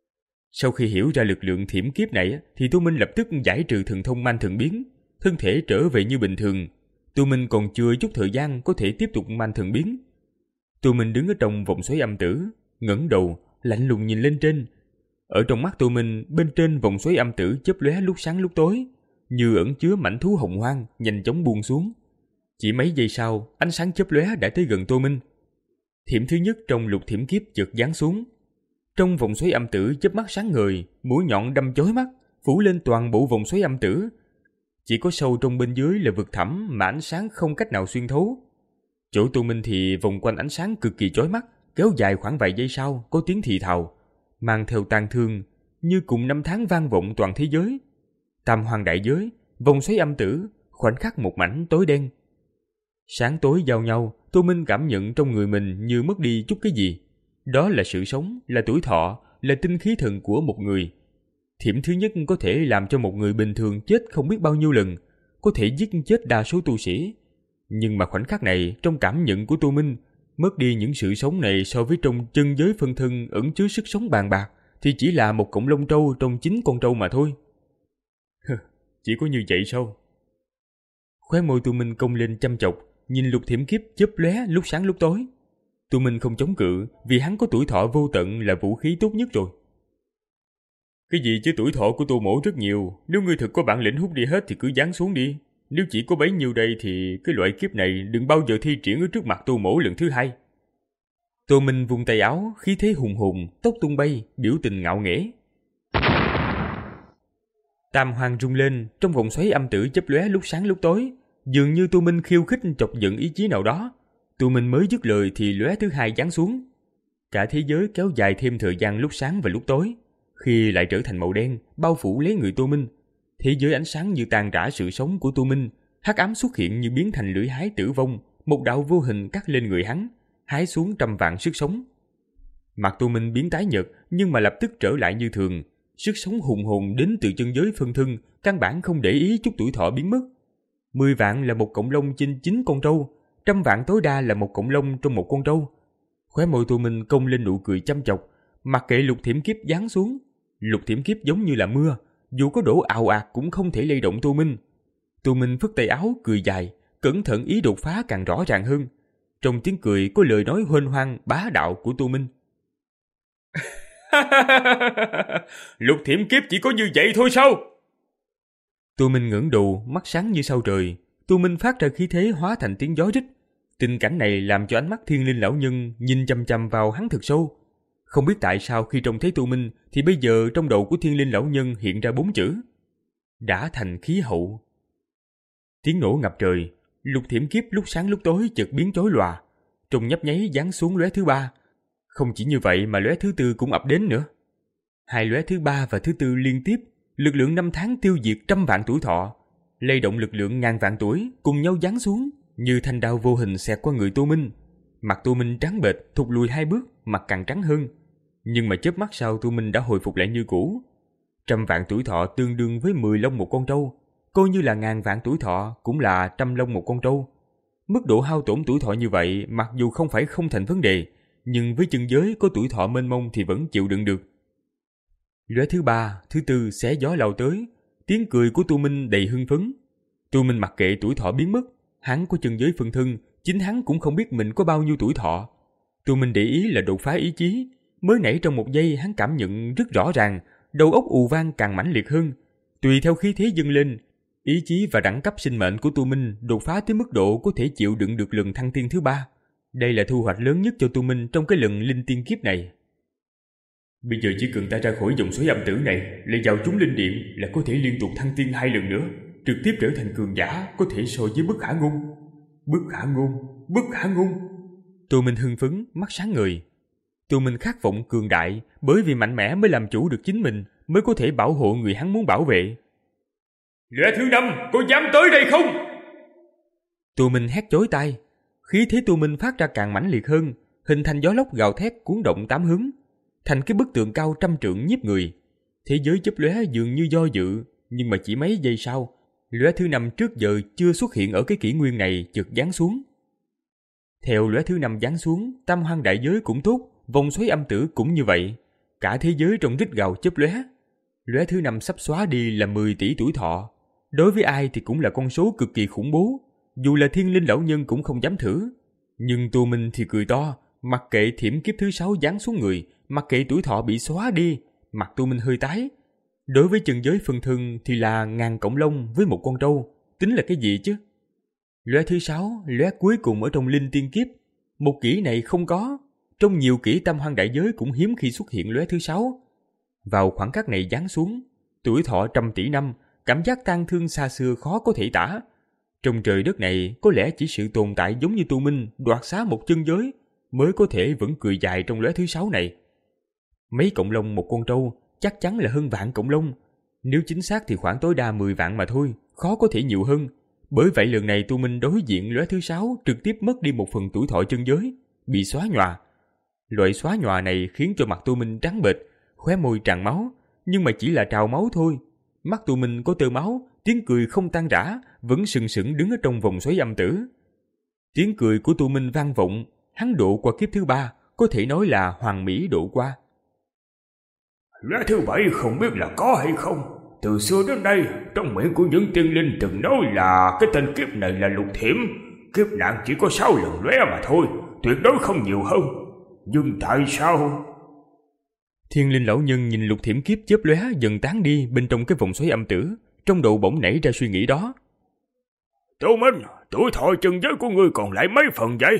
Sau khi hiểu ra lực lượng thiểm kiếp này thì Tô Minh lập tức giải trừ thần thông man thần biến, thân thể trở về như bình thường. Tô Minh còn chưa chút thời gian có thể tiếp tục man thần biến. Tô Minh đứng ở trong vòng xoáy âm tử, ngẩng đầu lạnh lùng nhìn lên trên. Ở trong mắt Tô Minh, bên trên vòng xoáy âm tử chớp lóe lúc sáng lúc tối, như ẩn chứa mãnh thú hồng hoang nhanh chóng buông xuống. Chỉ mấy giây sau, ánh sáng chớp lóe đã tới gần Tô Minh. Thiểm thứ nhất trong lục thiểm kiếp chợt giáng xuống. Trong vòng xoáy âm tử chớp mắt sáng ngời, mũi nhọn đâm chói mắt, phủ lên toàn bộ vòng xoáy âm tử. Chỉ có sâu trong bên dưới là vực thẳm mà ánh sáng không cách nào xuyên thấu. Chỗ Tô Minh thì vòng quanh ánh sáng cực kỳ chói mắt, kéo dài khoảng vài giây sau có tiếng thì thào, mang theo tang thương, như cùng năm tháng vang vọng toàn thế giới. Tam hoang đại giới, vòng xoáy âm tử, khoảnh khắc một mảnh tối đen. Sáng tối giao nhau, Tô Minh cảm nhận trong người mình như mất đi chút cái gì. Đó là sự sống, là tuổi thọ, là tinh khí thần của một người. Thiểm thứ nhất có thể làm cho một người bình thường chết không biết bao nhiêu lần, có thể giết chết đa số tu sĩ. Nhưng mà khoảnh khắc này, trong cảm nhận của Tô Minh, mất đi những sự sống này so với trong chân giới phân thân ẩn chứa sức sống bàn bạc, thì chỉ là một cọng lông trâu trong chín con trâu mà thôi. Chỉ có như vậy sao? Khóe môi Tô Minh cong lên chăm chọc, nhìn lục thiểm kiếp chớp lóe lúc sáng lúc tối. Tô Minh không chống cự, vì hắn có tuổi thọ vô tận là vũ khí tốt nhất rồi. Cái gì chứ, tuổi thọ của Tô Mỗ rất nhiều, nếu ngươi thực có bản lĩnh hút đi hết thì cứ giáng xuống đi. Nếu chỉ có bấy nhiêu đây thì cái loại kiếp này đừng bao giờ thi triển ở trước mặt Tô Mỗ lần thứ hai. Tô Minh vung tay áo, khí thế hùng hùng, tóc tung bay, biểu tình ngạo nghễ. Tam hoang rung lên, trong vòng xoáy âm tử chớp lóe lúc sáng lúc tối, dường như Tô Minh khiêu khích chọc giận ý chí nào đó. Tô Minh mới dứt lời thì lóe thứ hai giáng xuống. Cả thế giới kéo dài thêm thời gian lúc sáng và lúc tối, khi lại trở thành màu đen, bao phủ lấy người Tô Minh. Thế giới ánh sáng như tàn rã sự sống của Tô Minh, hắc ám xuất hiện như biến thành lưỡi hái tử vong, một đạo vô hình cắt lên người hắn, hái xuống trăm vạn sức sống. Mặt Tô Minh biến tái nhợt, nhưng mà lập tức trở lại như thường. Sức sống hùng hồn đến từ chân giới phân thân, căn bản không để ý chút tuổi thọ biến mất. Mười vạn là một cọng lông trên chín con trâu, trăm vạn tối đa là một cọng lông trong một con trâu. Khóe môi Tô Minh cong lên nụ cười chăm chọc, mặc kệ lục thiểm kiếp giáng xuống. Lục thiểm kiếp giống như là mưa, dù có đổ ào ạt cũng không thể lay động Tô Minh. Tô Minh phất tay áo cười dài, cẩn thận ý đột phá càng rõ ràng hơn. Trong tiếng cười có lời nói huênh hoang bá đạo của Tô Minh. Lục thiểm kiếp chỉ có như vậy thôi sao? Tô Minh ngẩng đầu, mắt sáng như sao trời. Tô Minh phát ra khí thế hóa thành tiếng gió rít. Tình cảnh này làm cho ánh mắt thiên linh lão nhân nhìn chăm chăm vào hắn thật sâu. Không biết tại sao khi trông thấy Tô Minh thì bây giờ trong đầu của thiên linh lão nhân hiện ra bốn chữ: đã thành khí hậu. Tiếng nổ ngập trời, lục thiểm kiếp lúc sáng lúc tối chợt biến chói lòa, trong nhấp nháy giáng xuống lóe thứ ba. Không chỉ như vậy mà lóe thứ tư cũng ập đến nữa. Hai lóe thứ ba và thứ tư liên tiếp, lực lượng năm tháng tiêu diệt trăm vạn tuổi thọ, lay động lực lượng ngàn vạn tuổi cùng nhau giáng xuống như thanh đao vô hình xẹt qua người Tô Minh. Mặt Tô Minh trắng bệch, thụt lùi hai bước, mặt càng trắng hơn. Nhưng mà chớp mắt sau Tô Minh đã hồi phục lại như cũ. Trăm vạn tuổi thọ tương đương với mười lông một con trâu, coi như là ngàn vạn tuổi thọ cũng là trăm lông một con trâu. Mức độ hao tổn tuổi thọ như vậy mặc dù không phải không thành vấn đề, nhưng với chân giới có tuổi thọ mênh mông thì vẫn chịu đựng được. Lóe thứ ba, thứ tư xé gió lao tới, tiếng cười của Tô Minh đầy hưng phấn. Tô Minh mặc kệ tuổi thọ biến mất, hắn có chân giới phân thân, chính hắn cũng không biết mình có bao nhiêu tuổi thọ. Tô Minh để ý là đột phá ý chí, mới nãy trong một giây hắn cảm nhận rất rõ ràng, đầu óc ù vang càng mãnh liệt hơn. Tùy theo khí thế dâng lên, ý chí và đẳng cấp sinh mệnh của Tô Minh đột phá tới mức độ có thể chịu đựng được lần thăng tiên thứ ba. Đây là thu hoạch lớn nhất cho Tô Minh trong cái lần linh tiên kiếp này. Bây giờ chỉ cần ta ra khỏi dòng xoáy âm tử này, lại vào chúng linh điện là có thể liên tục thăng tiên hai lần nữa, trực tiếp trở thành cường giả có thể so với bất khả ngôn. Bất khả ngôn, bất khả ngôn. Tô Minh hưng phấn, mắt sáng ngời. Tô Minh khát vọng cường đại, bởi vì mạnh mẽ mới làm chủ được chính mình, mới có thể bảo hộ người hắn muốn bảo vệ. Lẽ thứ năm, có dám tới đây không? Tô Minh hét chói tai, khí thế Tô Minh phát ra càng mãnh liệt hơn, hình thành gió lốc gào thét cuốn động tám hướng, thành cái bức tường cao trăm trượng nhiếp người. Thế giới chớp lóe dường như do dự, nhưng mà chỉ mấy giây sau, lóe thứ năm trước giờ chưa xuất hiện ở cái kỷ nguyên này chợt giáng xuống. Theo lóe thứ năm giáng xuống, tam hoang đại giới cũng tốt, vòng xoáy âm tử cũng như vậy, cả thế giới trong rít gào chớp lóe. Lóe thứ năm sắp xóa đi là mười tỷ tuổi thọ, đối với ai thì cũng là con số cực kỳ khủng bố, dù là thiên linh lão nhân cũng không dám thử. Nhưng Tô Minh thì cười to, mặc kệ thiểm kiếp thứ sáu giáng xuống người, mặc kệ tuổi thọ bị xóa đi, mặt Tô Minh hơi tái. Đối với chân giới phân thân thì là ngàn cổng lông với một con trâu, tính là cái gì chứ? Lóe thứ sáu, lóe cuối cùng ở trong linh tiên kiếp, một kỹ này không có, trong nhiều kỹ tam hoang đại giới cũng hiếm khi xuất hiện lóe thứ sáu. Vào khoảng cách này giáng xuống, tuổi thọ trăm tỷ năm, cảm giác tang thương xa xưa khó có thể tả. Trong trời đất này có lẽ chỉ sự tồn tại giống như Tô Minh đoạt xá một chân giới mới có thể vẫn cười dài trong lóe thứ sáu này. Mấy cọng lông một con trâu chắc chắn là hơn vạn cọng lông, nếu chính xác thì khoảng tối đa mười vạn mà thôi, khó có thể nhiều hơn. Bởi vậy lần này Tô Minh đối diện lóe thứ sáu trực tiếp mất đi một phần tuổi thọ chân giới, bị xóa nhòa. Loại xóa nhòa này khiến cho mặt Tô Minh trắng bệch, khóe môi tràn máu, nhưng mà chỉ là trào máu thôi. Mắt Tô Minh có tơ máu, tiếng cười không tan rã, vẫn sừng sững đứng ở trong vòng xoáy âm tử. Tiếng cười của Tô Minh vang vọng, hắn độ qua kiếp thứ ba, có thể nói là hoàn mỹ độ qua. Lóe thứ bảy không biết là có hay không. Từ xưa đến nay, trong miệng của những tiên linh từng nói là cái tên kiếp này là lục thiểm, kiếp nạn chỉ có sáu lần lóe mà thôi, tuyệt đối không nhiều hơn. Nhưng tại sao? Thiên linh lão nhân nhìn lục thiểm kiếp chớp lóe dần tán đi bên trong cái vòng xoáy âm tử, trong đầu bỗng nảy ra suy nghĩ đó. Tô Minh, tuổi thọ chân giới của ngươi còn lại mấy phần vậy?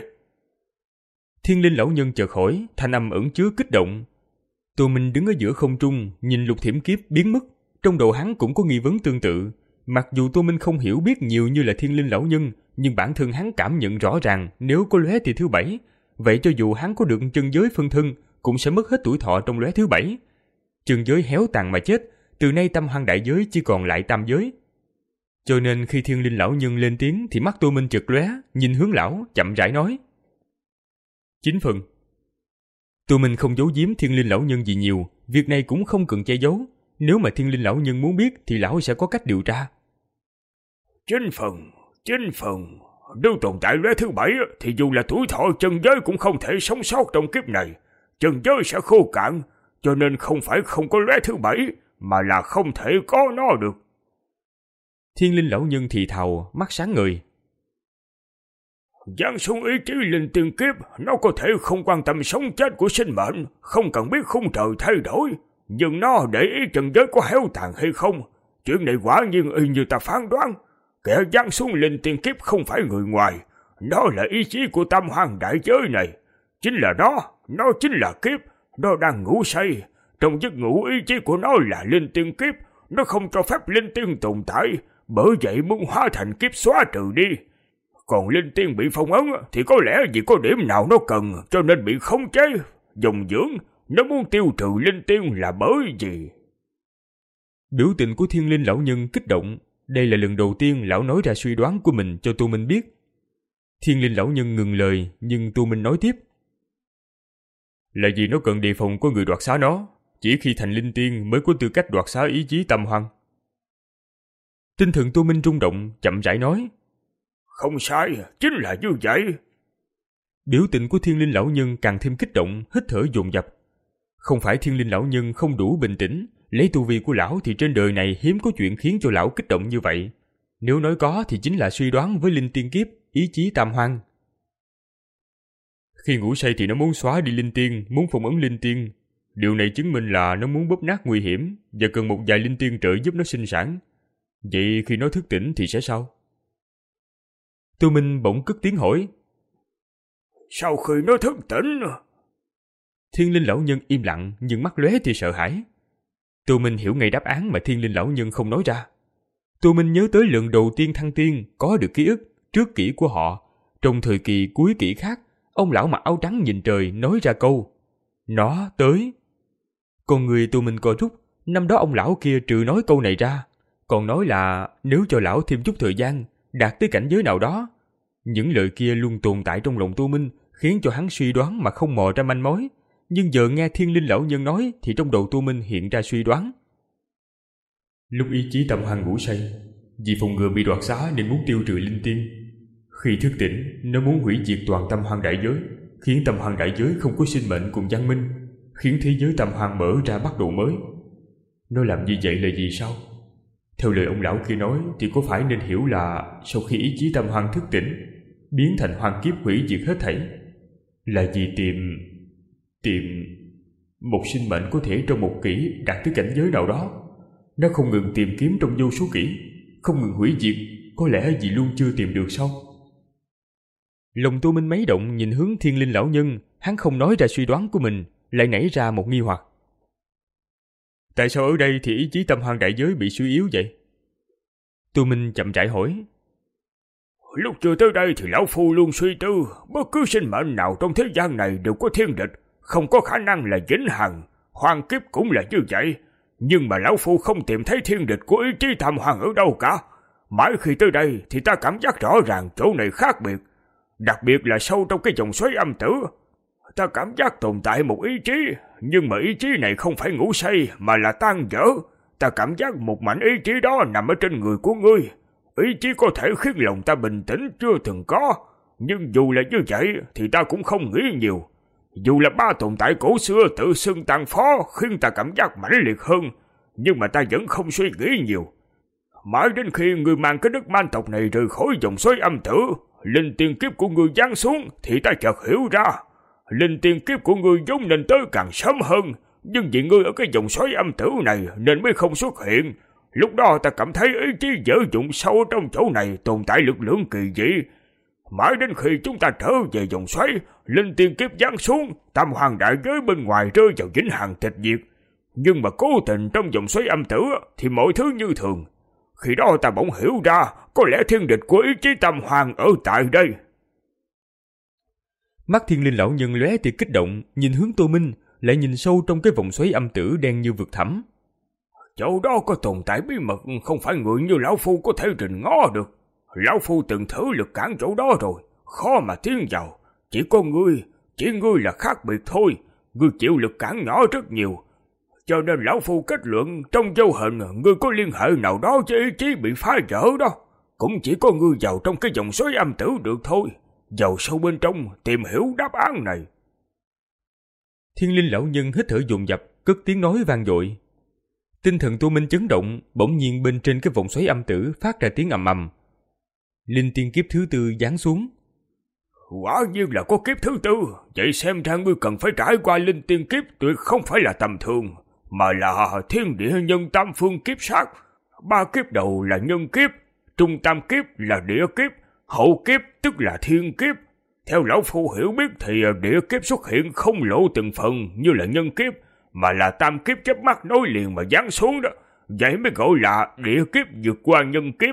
Thiên linh lão nhân chợt hỏi, thanh âm ẩn chứa kích động. Tô Minh đứng ở giữa không trung, nhìn lục thiểm kiếp biến mất, trong đầu hắn cũng có nghi vấn tương tự. Mặc dù Tô Minh không hiểu biết nhiều như là thiên linh lão nhân, nhưng bản thân hắn cảm nhận rõ ràng nếu có lóe thì thứ bảy, vậy cho dù hắn có được chân giới phân thân, cũng sẽ mất hết tuổi thọ trong lóe thứ bảy. Chân giới héo tàn mà chết, từ nay tam hoang đại giới chỉ còn lại tam giới. Cho nên khi thiên linh lão nhân lên tiếng thì mắt Tô Minh chợt lóe, nhìn hướng lão, chậm rãi nói. Chín phần. Tô Minh không giấu giếm thiên linh lão nhân gì nhiều, việc này cũng không cần che giấu. Nếu mà thiên linh lão nhân muốn biết thì lão sẽ có cách điều tra. Chín phần, chín phần. Nếu tồn tại lóe thứ bảy thì dù là tuổi thọ chân giới cũng không thể sống sót trong kiếp này. Chân giới sẽ khô cạn, cho nên không phải không có lóe thứ bảy, mà là không thể có nó được. Thiên linh lão nhân thì thào, mắt sáng ngời. Giáng xuống ý chí linh tiên kiếp, nó có thể không quan tâm sống chết của sinh mệnh, không cần biết khung trời thay đổi. Nhưng nó để ý chân giới có héo tàn hay không. Chuyện này quả nhiên y như ta phán đoán. Kẻ giáng xuống linh tiên kiếp không phải người ngoài, nó là ý chí của tam hoang đại giới này. Chính là nó, nó chính là kiếp. Nó đang ngủ say. Trong giấc ngủ ý chí của nó là linh tiên kiếp. Nó không cho phép linh tiên tồn tại, bởi vậy muốn hóa thành kiếp xóa trừ đi. Còn linh tiên bị phong ấn thì có lẽ vì có điểm nào nó cần cho nên bị khống chế, dùng dưỡng. Nó muốn tiêu trừ linh tiên là bởi vì... Biểu tình của Thiên Linh lão nhân kích động. Đây là lần đầu tiên lão nói ra suy đoán của mình cho Tô Minh biết. Thiên Linh lão nhân ngừng lời, nhưng Tô Minh nói tiếp. Là vì nó cần đề phòng có người đoạt xá nó. Chỉ khi thành linh tiên mới có tư cách đoạt xá ý chí Tam Hoang. Tinh thần Tô Minh rung động, chậm rãi nói. Không sai, chính là như vậy. Biểu tình của Thiên Linh lão nhân càng thêm kích động, hít thở dồn dập. Không phải Thiên Linh lão nhân không đủ bình tĩnh, lấy tu vi của lão thì trên đời này hiếm có chuyện khiến cho lão kích động như vậy. Nếu nói có thì chính là suy đoán với linh tiên kiếp, ý chí Tam Hoang. Khi ngủ say thì nó muốn xóa đi linh tiên, muốn phong ấn linh tiên. Điều này chứng minh là nó muốn bóp nát nguy hiểm và cần một vài linh tiên trợ giúp nó sinh sản. Vậy khi nó thức tỉnh thì sẽ sao? Tô Minh bỗng cất tiếng hỏi. Sau khi nó thức tỉnh... Thiên Linh lão nhân im lặng nhưng mắt lóe tia sợ hãi. Tô Minh hiểu ngay đáp án mà Thiên Linh lão nhân không nói ra. Tô Minh nhớ tới lần đầu tiên thăng tiên có được ký ức trước kỷ của họ. Trong thời kỳ cuối kỷ khác, ông lão mặc áo trắng nhìn trời nói ra câu Nó tới. Con người Tô Minh co rút. Năm đó ông lão kia trừ nói câu này ra, còn nói là nếu cho lão thêm chút thời gian, đạt tới cảnh giới nào đó. Những lời kia luôn tồn tại trong lòng Tô Minh, khiến cho hắn suy đoán mà không mò ra manh mối. Nhưng giờ nghe Thiên Linh lão nhân nói thì trong đầu Tô Minh hiện ra suy đoán. Lúc ý chí Tam Hoang ngủ say, vì phòng ngừa bị đoạt xá nên muốn tiêu trừ linh tiên. Khi thức tỉnh, nó muốn hủy diệt toàn Tam Hoang đại giới, khiến Tam Hoang đại giới không có sinh mệnh cùng văn minh, khiến thế giới Tam Hoang mở ra bắt đầu mới. Nó làm như vậy là vì sao? Theo lời ông lão kia nói thì có phải nên hiểu là sau khi ý chí Tam Hoang thức tỉnh, biến thành hoang kiếp hủy diệt hết thảy, là vì tìm... tìm... một sinh mệnh có thể trong một kỷ đạt tới cảnh giới nào đó. Nó không ngừng tìm kiếm trong vô số kỷ, không ngừng hủy diệt, có lẽ vì luôn chưa tìm được sao? Lòng Tô Minh mấy động nhìn hướng Thiên Linh lão nhân, hắn không nói ra suy đoán của mình, lại nảy ra một nghi hoặc. Tại sao ở đây thì ý chí Tam Hoang đại giới bị suy yếu vậy? Tô Minh chậm rãi hỏi. Lúc chưa tới đây thì lão phu luôn suy tư, bất cứ sinh mệnh nào trong thế gian này đều có thiên địch, không có khả năng là vĩnh hằng. Hoang kiếp cũng là như vậy. Nhưng mà lão phu không tìm thấy thiên địch của ý chí Tam Hoang ở đâu cả. Mãi khi tới đây thì ta cảm giác rõ ràng chỗ này khác biệt. Đặc biệt là sâu trong cái dòng xoáy âm tử, ta cảm giác tồn tại một ý chí. Nhưng mà ý chí này không phải ngủ say mà là tan vỡ. Ta cảm giác một mảnh ý chí đó nằm ở trên người của ngươi. Ý chí có thể khiến lòng ta bình tĩnh chưa từng có. Nhưng dù là như vậy thì ta cũng không nghĩ nhiều. Dù là ba tồn tại cổ xưa tự xưng tàn phó khiến ta cảm giác mãnh liệt hơn, nhưng mà ta vẫn không suy nghĩ nhiều. Mãi đến khi người mang cái đức man tộc này rời khỏi dòng xoáy âm tử, linh tiên kiếp của người giáng xuống thì ta chợt hiểu ra. Linh tiên kiếp của người vốn nên tới càng sớm hơn, nhưng vì ngươi ở cái dòng xoáy âm tử này nên mới không xuất hiện. Lúc đó ta cảm thấy ý chí dở dụng sâu trong chỗ này tồn tại lực lượng kỳ dị. Mãi đến khi chúng ta trở về dòng xoáy, linh tiên kiếp giáng xuống, Tam Hoàng đại giới bên ngoài rơi vào vĩnh hằng tịch diệt. Nhưng mà cố tình trong dòng xoáy âm tử thì mọi thứ như thường. Khi đó ta bỗng hiểu ra, có lẽ thiên địch của ý chí Tam Hoàng ở tại đây. Mắt Thiên Linh lão nhân lóe tia kích động, nhìn hướng Tô Minh, lại nhìn sâu trong cái vòng xoáy âm tử đen như vực thẳm. Chỗ đó có tồn tại bí mật, không phải người như lão phu có thể rình ngó được. Lão phu từng thử lực cản chỗ đó rồi, khó mà tiến vào. Chỉ có ngươi, chỉ ngươi là khác biệt thôi. Ngươi chịu lực cản nhỏ rất nhiều. Cho nên lão phu kết luận trong vô hình ngươi có liên hệ nào đó với ý chí bị phá vỡ đó. Cũng chỉ có ngươi vào trong cái dòng xoáy âm tử được thôi. Vào sâu bên trong tìm hiểu đáp án này. Thiên Linh lão nhân hít thở dồn dập, cất tiếng nói vang dội. Tinh thần Tô Minh chấn động, bỗng nhiên bên trên cái vòng xoáy âm tử phát ra tiếng ầm ầm. Linh tiên kiếp thứ tư giáng xuống. Quả nhiên là có kiếp thứ tư. Vậy xem ra ngươi cần phải trải qua linh tiên kiếp tuyệt không phải là tầm thường, mà là thiên địa nhân tam phương kiếp sát. Ba kiếp đầu là nhân kiếp, trung tam kiếp là địa kiếp, hậu kiếp tức là thiên kiếp. Theo lão phu hiểu biết thì địa kiếp xuất hiện không lộ từng phần như là nhân kiếp, mà là tam kiếp chớp mắt nối liền mà giáng xuống đó. vậy mới gọi là địa kiếp vượt qua nhân kiếp.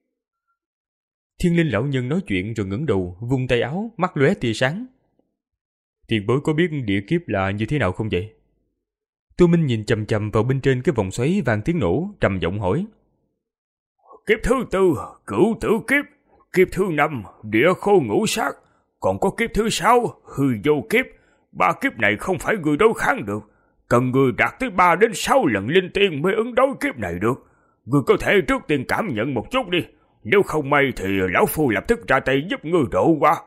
Thiên linh lão nhân nói chuyện rồi ngẩng đầu, vung tay áo, mắt lóe tia sáng. Tiền bối có biết địa kiếp là như thế nào không vậy? Tô Minh nhìn chằm chằm vào bên trên cái vòng xoáy vang tiếng nổ, trầm giọng hỏi. Kiếp thứ tư, cửu tử kiếp. Kiếp thứ năm, địa khô ngũ sát. Còn có kiếp thứ sáu, hư vô kiếp. Ba kiếp này không phải người đối kháng được. Cần người đạt tới ba đến sáu lần linh tiên mới ứng đối kiếp này được. Người có thể trước tiên cảm nhận một chút đi. Nếu không may thì lão phu lập tức ra tay giúp người độ qua.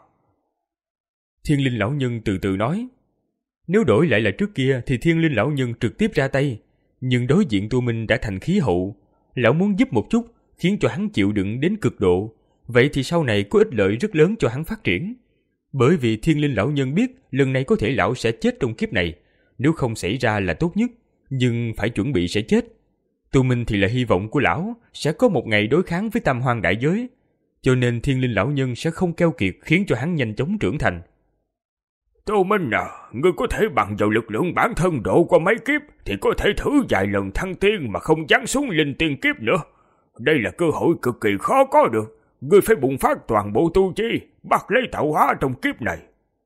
Thiên linh lão nhân từ từ nói. Nếu đổi lại là trước kia thì thiên linh lão nhân trực tiếp ra tay. Nhưng đối diện Tô Minh đã thành khí hậu. Lão muốn giúp một chút, khiến cho hắn chịu đựng đến cực độ. Vậy thì sau này có ích lợi rất lớn cho hắn phát triển. Bởi vì thiên linh lão nhân biết lần này có thể lão sẽ chết trong kiếp này. Nếu không xảy ra là tốt nhất, nhưng phải chuẩn bị sẽ chết. Tô Minh thì là hy vọng của lão sẽ có một ngày đối kháng với tam hoang đại giới. Cho nên thiên linh lão nhân sẽ không keo kiệt khiến cho hắn nhanh chóng trưởng thành. Tô Minh à, ngươi có thể bằng vào lực lượng bản thân độ qua mấy kiếp thì có thể thử vài lần thăng tiên mà không giáng xuống linh tiên kiếp nữa. Đây là cơ hội cực kỳ khó có được. Ngươi phải bùng phát toàn bộ tu chi, bắt lấy tạo hóa trong kiếp này.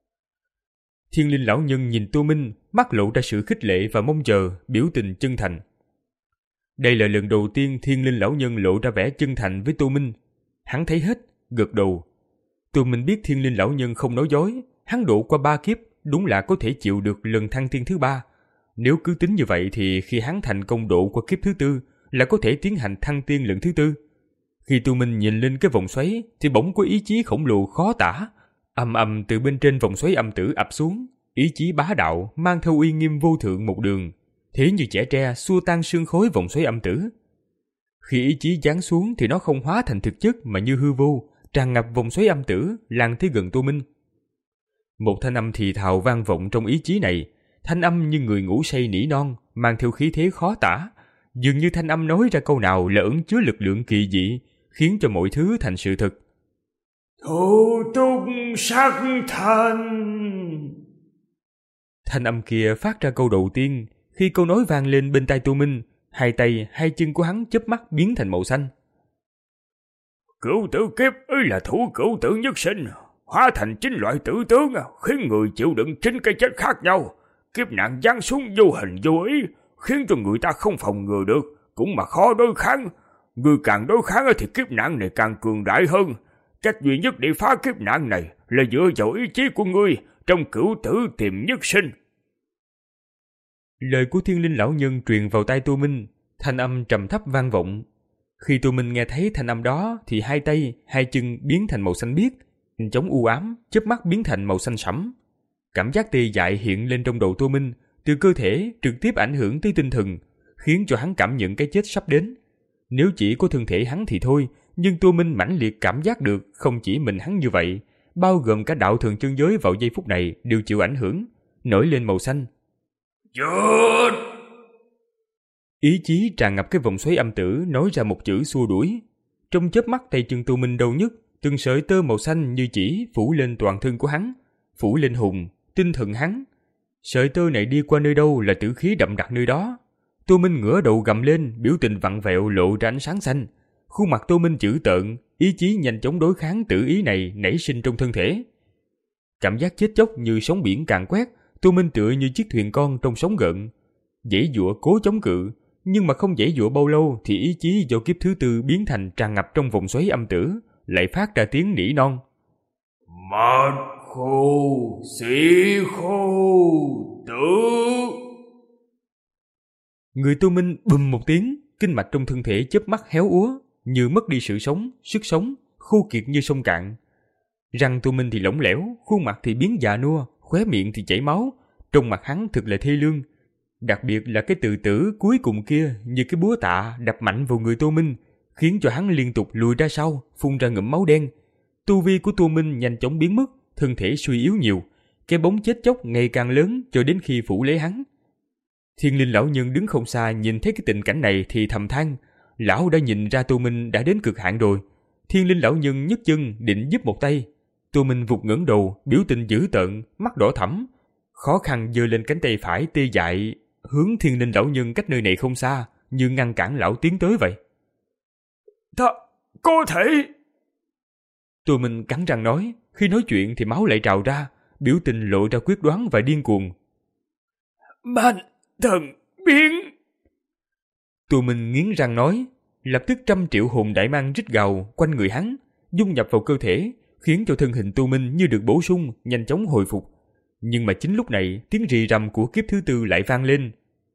Thiên linh lão nhân nhìn Tô Minh, mắt lộ ra sự khích lệ và mong chờ, biểu tình chân thành. Đây là lần đầu tiên thiên linh lão nhân lộ ra vẻ chân thành với Tô Minh. Hắn thấy hết, gật đầu. Tô Minh biết thiên linh lão nhân không nói dối, hắn độ qua ba kiếp đúng là có thể chịu được lần thăng tiên thứ ba. Nếu cứ tính như vậy thì khi hắn thành công độ qua kiếp thứ tư là có thể tiến hành thăng tiên lần thứ tư. Khi Tô Minh nhìn lên cái vòng xoáy thì bỗng có ý chí khổng lồ khó tả, ầm ầm từ bên trên vòng xoáy âm tử ập xuống, ý chí bá đạo mang theo uy nghiêm vô thượng một đường, thế như chẻ tre xua tan sương khói vòng xoáy âm tử. Khi ý chí giáng xuống thì nó không hóa thành thực chất mà như hư vô, tràn ngập vòng xoáy âm tử, lan tới gần Tô Minh. Một thanh âm thì thào vang vọng trong ý chí này, thanh âm như người ngủ say nỉ non, mang theo khí thế khó tả, dường như thanh âm nói ra câu nào là ẩn chứa lực lượng kỳ dị, khiến cho mọi thứ thành sự thật. Thủ tục sắc thành. Thanh âm kia phát ra câu đầu tiên, khi câu nói vang lên bên tai Tô Minh, hai tay, hai chân của hắn chớp mắt biến thành màu xanh. Cửu tử kiếp ấy là thủ cửu tử nhất sinh, hóa thành chính loại tử tướng, khiến người chịu đựng chính cái chết khác nhau. Kiếp nạn giáng xuống vô hình vô ý, khiến cho người ta không phòng ngừa được, cũng mà khó đối kháng. Người càng đối kháng thì kiếp nạn này càng cường đại hơn. Cách duy nhất để phá kiếp nạn này là dựa vào ý chí của ngươi trong cửu tử tìm nhất sinh. Lời của thiên linh lão nhân truyền vào tai Tô Minh, thanh âm trầm thấp vang vọng. Khi Tô Minh nghe thấy thanh âm đó thì hai tay, hai chân biến thành màu xanh biếc, nhanh chóng u ám, chớp mắt biến thành màu xanh sẫm. Cảm giác tê dại hiện lên trong đầu Tô Minh, từ cơ thể trực tiếp ảnh hưởng tới tinh thần, khiến cho hắn cảm nhận cái chết sắp đến. Nếu chỉ có thân thể hắn thì thôi, nhưng Tô Minh mãnh liệt cảm giác được không chỉ mình hắn như vậy, bao gồm cả đạo thường chân giới vào giây phút này đều chịu ảnh hưởng, nổi lên màu xanh. Chết! Ý chí tràn ngập cái vòng xoáy âm tử nói ra một chữ xua đuổi. Trong chớp mắt tay chân Tô Minh đau nhức, từng sợi tơ màu xanh như chỉ phủ lên toàn thân của hắn, phủ lên hồn, tinh thần hắn. Sợi tơ này đi qua nơi đâu là tử khí đậm đặc nơi đó. Tô Minh ngửa đầu gầm lên, biểu tình vặn vẹo lộ ra ánh sáng xanh. Khuôn mặt Tô Minh dữ tợn, ý chí nhanh chóng đối kháng tử ý này nảy sinh trong thân thể. Cảm giác chết chóc như sóng biển càn quét, Tô Minh tựa như chiếc thuyền con trong sóng gợn. Giãy giụa cố chống cự, nhưng mà không giãy giụa bao lâu thì ý chí do kiếp thứ tư biến thành tràn ngập trong vòng xoáy âm tử, lại phát ra tiếng nỉ non. Mệt khô, xỉ khô, tử. Người Tô Minh bùm một tiếng, kinh mạch trong thân thể chớp mắt héo úa, như mất đi sự sống, sức sống, khô kiệt như sông cạn. Răng Tô Minh thì lỏng lẻo, khuôn mặt thì biến già nua, khóe miệng thì chảy máu, trong mặt hắn thực là thê lương. Đặc biệt là cái từ tử cuối cùng kia như cái búa tạ đập mạnh vào người Tô Minh, khiến cho hắn liên tục lùi ra sau, phun ra ngụm máu đen. Tu vi của Tô Minh nhanh chóng biến mất, thân thể suy yếu nhiều, cái bóng chết chóc ngày càng lớn cho đến khi phủ lấy hắn. Thiên linh lão nhân đứng không xa nhìn thấy cái tình cảnh này thì thầm than, lão đã nhìn ra Tô Minh đã đến cực hạn rồi. Thiên linh lão nhân nhấc chân định giúp một tay. Tô Minh vụt ngẩng đầu, biểu tình dữ tợn, mắt đỏ thẫm, khó khăn giơ lên cánh tay phải tê dại, hướng thiên linh lão nhân cách nơi này không xa, như ngăn cản lão tiến tới vậy. Ta, có thể... Tô Minh cắn răng nói, khi nói chuyện thì máu lại trào ra, biểu tình lộ ra quyết đoán và điên cuồng. Man thần biến! Tô Minh nghiến răng nói, lập tức trăm triệu hồn đại mang rít gào quanh người hắn, dung nhập vào cơ thể, khiến cho thân hình Tô Minh như được bổ sung, nhanh chóng hồi phục. Nhưng mà chính lúc này, tiếng rì rầm của kiếp thứ tư lại vang lên.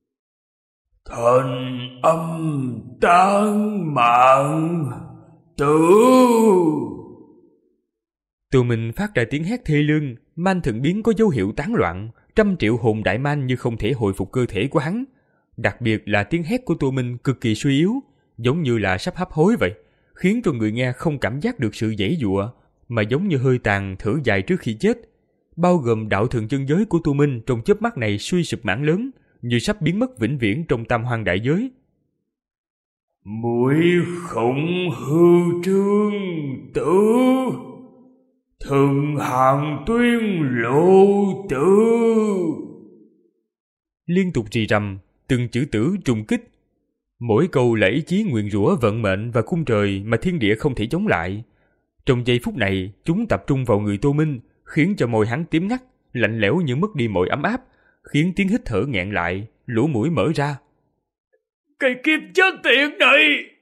Thần âm tán mạng tử. Tô Minh phát ra tiếng hét thê lương, man thần biến có dấu hiệu tán loạn, trăm triệu hồn đại man như không thể hồi phục cơ thể của hắn. Đặc biệt là tiếng hét của Tô Minh cực kỳ suy yếu, giống như là sắp hấp hối vậy, khiến cho người nghe không cảm giác được sự giãy giụa, mà giống như hơi tàn thở dài trước khi chết. Bao gồm đạo thần chân giới của Tô Minh trong chớp mắt này suy sụp mảng lớn, như sắp biến mất vĩnh viễn trong tam hoang đại giới. Mũi khổng hư trương tử, thần hàng tuyên lộ tử. Liên tục rì rầm, từng chữ tử trùng kích. Mỗi câu là ý chí nguyền rủa vận mệnh và khung trời mà thiên địa không thể chống lại. Trong giây phút này, chúng tập trung vào người Tô Minh, khiến cho môi hắn tím ngắt, lạnh lẽo như mất đi mọi ấm áp, khiến tiếng hít thở nghẹn lại, lỗ mũi mở ra. Cái kiếp chết tiệt này!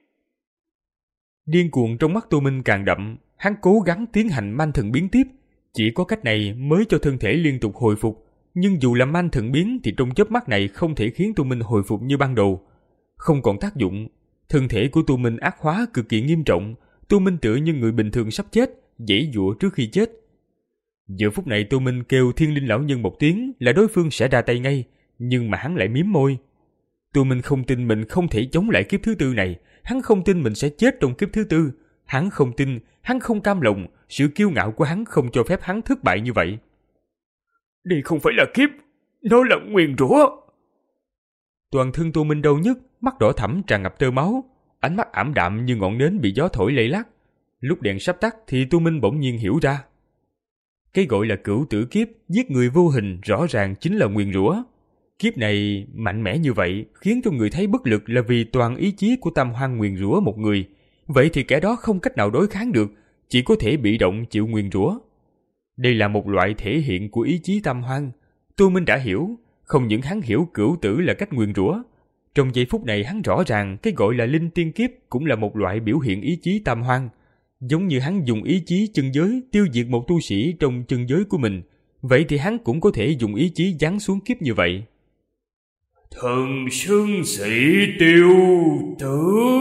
Điên cuồng trong mắt Tô Minh càng đậm, hắn cố gắng tiến hành man thần biến tiếp, chỉ có cách này mới cho thân thể liên tục hồi phục. Nhưng dù là man thần biến thì trong chớp mắt này không thể khiến Tô Minh hồi phục như ban đầu. Không còn tác dụng, thân thể của Tô Minh ác hóa cực kỳ nghiêm trọng, Tô Minh tựa như người bình thường sắp chết, giãy giụa trước khi chết. Giờ phút này Tô Minh kêu Thiên Linh lão nhân một tiếng là đối phương sẽ ra tay ngay, nhưng mà hắn lại mím môi. Tô Minh không tin mình không thể chống lại kiếp thứ tư này, hắn không tin mình sẽ chết trong kiếp thứ tư, hắn không tin, hắn không cam lòng, sự kiêu ngạo của hắn không cho phép hắn thất bại như vậy. Đây không phải là kiếp, nó là nguyền rủa. Toàn thân Tô Minh đau nhức, mắt đỏ thẫm tràn ngập tơ máu, ánh mắt ảm đạm như ngọn nến bị gió thổi lay lắc. Lúc đèn sắp tắt thì Tô Minh bỗng nhiên hiểu ra. Cái gọi là cửu tử kiếp, giết người vô hình rõ ràng chính là nguyền rủa. Kiếp này mạnh mẽ như vậy, khiến cho người thấy bất lực là vì toàn ý chí của tam hoang nguyền rủa một người. Vậy thì kẻ đó không cách nào đối kháng được, chỉ có thể bị động chịu nguyền rủa. Đây là một loại thể hiện của ý chí tam hoang. Tô Minh đã hiểu, không những hắn hiểu cửu tử là cách nguyền rủa. Trong giây phút này hắn rõ ràng cái gọi là linh tiên kiếp cũng là một loại biểu hiện ý chí tam hoang. Giống như hắn dùng ý chí chân giới tiêu diệt một tu sĩ trong chân giới của mình, vậy thì hắn cũng có thể dùng ý chí giáng xuống kiếp như vậy. Thần sưng sĩ tiêu tử.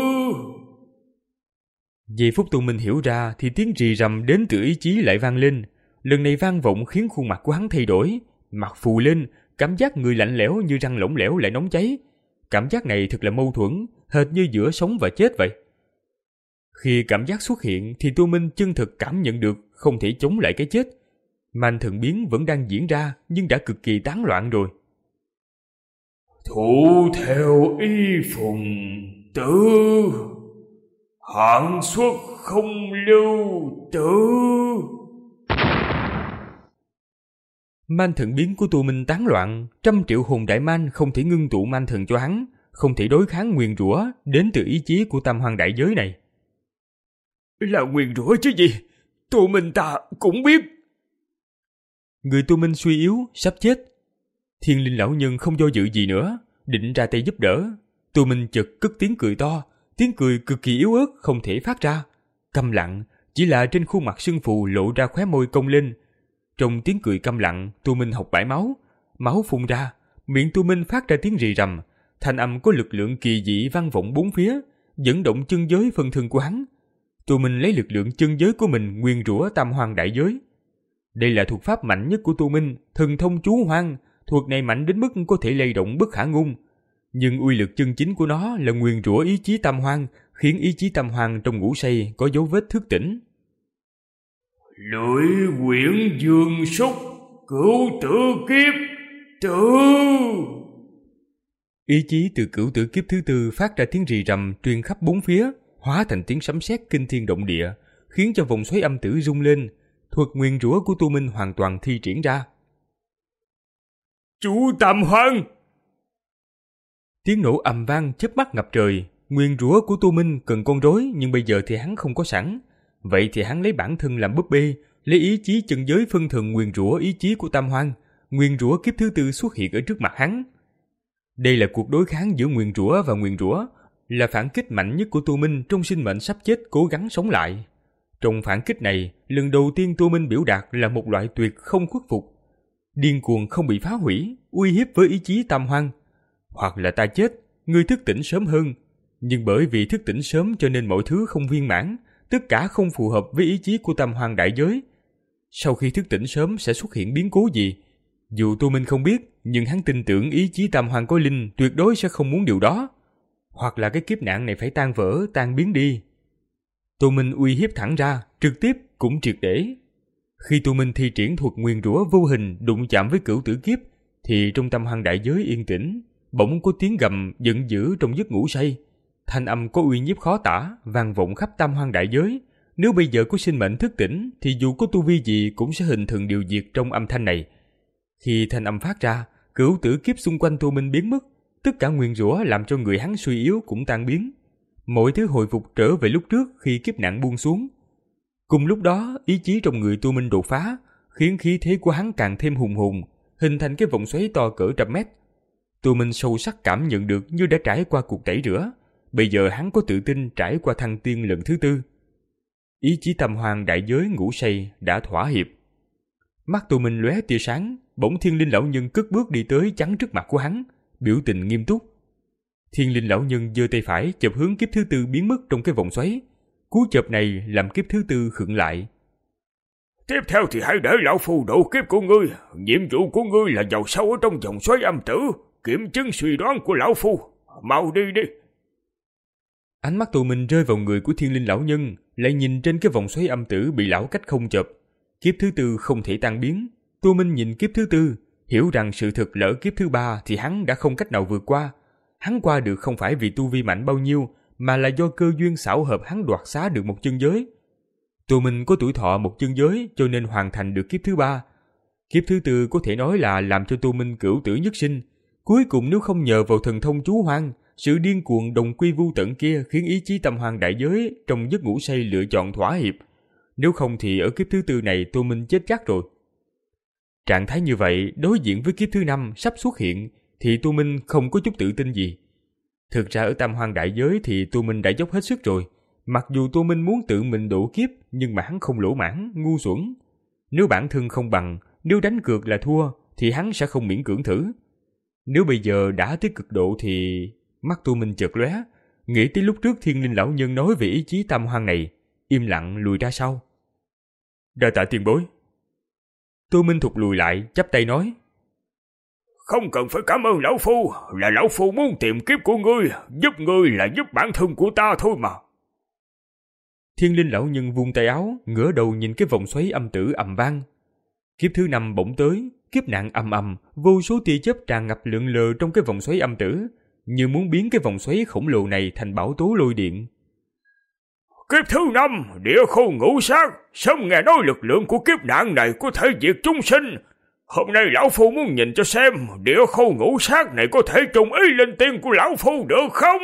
Giây phút Tô Minh hiểu ra thì tiếng rì rầm đến từ ý chí lại vang lên. Lần này vang vọng khiến khuôn mặt của hắn thay đổi, mặt phù lên, cảm giác người lạnh lẽo như răng lỏng lẻo lại nóng cháy. Cảm giác này thật là mâu thuẫn, hệt như giữa sống và chết vậy. Khi cảm giác xuất hiện thì Tô Minh chân thực cảm nhận được không thể chống lại cái chết. Man thần biến vẫn đang diễn ra nhưng đã cực kỳ tán loạn rồi. Thủ theo y phùng tử, hạn xuất không lưu tử. Man thần biến của Tô Minh tán loạn, trăm triệu hồn đại man không thể ngưng tụ man thần cho hắn, không thể đối kháng nguyền rủa đến từ ý chí của tam hoang đại giới này. Là nguyền rủa chứ gì, Tô Minh ta cũng biết. Người Tô Minh suy yếu, sắp chết. Thiên Linh lão nhân không do dự gì nữa, định ra tay giúp đỡ. Tô Minh chợt cất tiếng cười to, tiếng cười cực kỳ yếu ớt không thể phát ra. Câm lặng, chỉ là trên khuôn mặt sưng phù lộ ra khóe môi cong lên. Trong tiếng cười câm lặng, Tô Minh học bãi máu, máu phun ra, miệng Tô Minh phát ra tiếng rì rầm, thanh âm có lực lượng kỳ dị vang vọng bốn phía, dẫn động chân giới phân thân của hắn. Tô Minh lấy lực lượng chân giới của mình nguyền rủa tam hoang đại giới. Đây là thuật pháp mạnh nhất của Tô Minh, thần thông chú hoang. Thuật này mạnh đến mức có thể lay động bất khả ngôn. Nhưng uy lực chân chính của nó là nguyền rủa ý chí tam hoang, khiến ý chí tam hoang trong ngủ say có dấu vết thức tỉnh. Lưỡi quyển dương súc, cửu tử kiếp tử. Ý chí từ cửu tử kiếp thứ tư phát ra tiếng rì rầm truyền khắp bốn phía, hóa thành tiếng sấm sét kinh thiên động địa, khiến cho vòng xoáy âm tử rung lên. Thuật nguyền rủa của Tô Minh hoàn toàn thi triển ra. Chú tam hoang! Tiếng nổ ầm vang chớp mắt ngập trời. Nguyền rủa của Tô Minh cần con rối, nhưng bây giờ thì hắn không có sẵn. Vậy thì hắn lấy bản thân làm búp bê, lấy ý chí chân giới phân thần nguyền rủa ý chí của Tam Hoang. Nguyền rủa kiếp thứ tư xuất hiện ở trước mặt hắn. Đây là cuộc đối kháng giữa nguyền rủa và nguyền rủa, là phản kích mạnh nhất của Tô Minh trong sinh mệnh sắp chết cố gắng sống lại. Trong phản kích này, lần đầu tiên Tô Minh biểu đạt là một loại tuyệt không khuất phục. Điên cuồng không bị phá hủy, uy hiếp với ý chí Tam Hoang. Hoặc là ta chết, ngươi thức tỉnh sớm hơn. Nhưng bởi vì thức tỉnh sớm cho nên mọi thứ không viên mãn, tất cả không phù hợp với ý chí của Tam Hoang đại giới. Sau khi thức tỉnh sớm sẽ xuất hiện biến cố gì? Dù Tô Minh không biết, nhưng hắn tin tưởng ý chí Tam Hoang có linh tuyệt đối sẽ không muốn điều đó. Hoặc là cái kiếp nạn này phải tan vỡ, tan biến đi. Tô Minh uy hiếp thẳng ra, trực tiếp cũng triệt để. Khi Tô Minh thi triển thuật nguyền rủa vô hình đụng chạm với cửu tử kiếp, thì trong Tam Hoang đại giới yên tĩnh, bỗng có tiếng gầm giận dữ trong giấc ngủ say. Thanh âm có uy nhiếp khó tả, vang vọng khắp Tam Hoang đại giới. Nếu bây giờ có sinh mệnh thức tỉnh, thì dù có tu vi gì cũng sẽ hình thành điều diệt trong âm thanh này. Khi thanh âm phát ra, cửu tử kiếp xung quanh Tô Minh biến mất, tất cả nguyền rủa làm cho người hắn suy yếu cũng tan biến. Mọi thứ hồi phục trở về lúc trước khi kiếp nạn buông xuống. Cùng lúc đó, ý chí trong người Tô Minh đột phá, khiến khí thế của hắn càng thêm hùng hồn, hình thành cái vòng xoáy to cỡ trăm mét. Tô Minh sâu sắc cảm nhận được như đã trải qua cuộc tẩy rửa. Bây giờ hắn có tự tin trải qua thăng tiên lần thứ tư. Ý chí Tam Hoang đại giới ngủ say đã thỏa hiệp. Mắt Tô Minh lóe tia sáng, bỗng Thiên Linh lão nhân cất bước đi tới chắn trước mặt của hắn, biểu tình nghiêm túc. Thiên Linh lão nhân giơ tay phải chộp hướng kiếp thứ tư biến mất trong cái vòng xoáy. Cú chộp này làm kiếp thứ tư khựng lại. Tiếp theo thì hãy để lão phu độ kiếp của ngươi. Nhiệm vụ của ngươi là vào sâu ở trong vòng xoáy âm tử, kiểm chứng suy đoán của lão phu. Mau đi đi. Ánh mắt Tô Minh rơi vào người của Thiên Linh lão nhân, lại nhìn trên cái vòng xoáy âm tử bị lão cách không chộp. Kiếp thứ tư không thể tan biến. Tô Minh nhìn kiếp thứ tư, hiểu rằng sự thực lỡ kiếp thứ ba thì hắn đã không cách nào vượt qua. Hắn qua được không phải vì tu vi mạnh bao nhiêu, mà là do cơ duyên xảo hợp hắn đoạt xá được một chân giới. Tô Minh có tuổi thọ một chân giới cho nên hoàn thành được kiếp thứ ba. Kiếp thứ tư có thể nói là làm cho Tô Minh cửu tử nhất sinh. Cuối cùng nếu không nhờ vào thần thông chú hoang, sự điên cuồng đồng quy vu tận kia khiến ý chí Tam Hoang đại giới trong giấc ngủ say lựa chọn thỏa hiệp. Nếu không thì ở kiếp thứ tư này Tô Minh chết chắc rồi. Trạng thái như vậy đối diện với kiếp thứ năm sắp xuất hiện thì Tô Minh không có chút tự tin gì. Thực ra ở Tam Hoang đại giới thì Tô Minh đã dốc hết sức rồi. Mặc dù Tô Minh muốn tự mình độ kiếp, nhưng mà hắn không lỗ mãn, ngu xuẩn. Nếu bản thân không bằng, nếu đánh cược là thua, thì hắn sẽ không miễn cưỡng thử. Nếu bây giờ đã tới cực độ thì... Mắt Tô Minh chợt lóe, nghĩ tới lúc trước Thiên Linh lão nhân nói về ý chí Tam Hoang này, im lặng lùi ra sau. Đa tạ tiền bối. Tô Minh thụt lùi lại, chắp tay nói. Không cần phải cảm ơn lão phu, là lão phu muốn tìm kiếp của ngươi, giúp ngươi là giúp bản thân của ta thôi mà. Thiên Linh lão nhân vung tay áo, ngửa đầu nhìn cái vòng xoáy âm tử ầm vang. Kiếp thứ năm bỗng tới, kiếp nạn ầm ầm, vô số tia chớp tràn ngập lượn lờ trong cái vòng xoáy âm tử, như muốn biến cái vòng xoáy khổng lồ này thành bão tố lôi điện. Kiếp thứ năm, địa khô ngũ sát, sớm nghe nói lực lượng của kiếp nạn này có thể diệt chúng sinh. Hôm nay lão phu muốn nhìn cho xem địa khô ngũ sát này có thể trùng ý linh tiên của lão phu được không?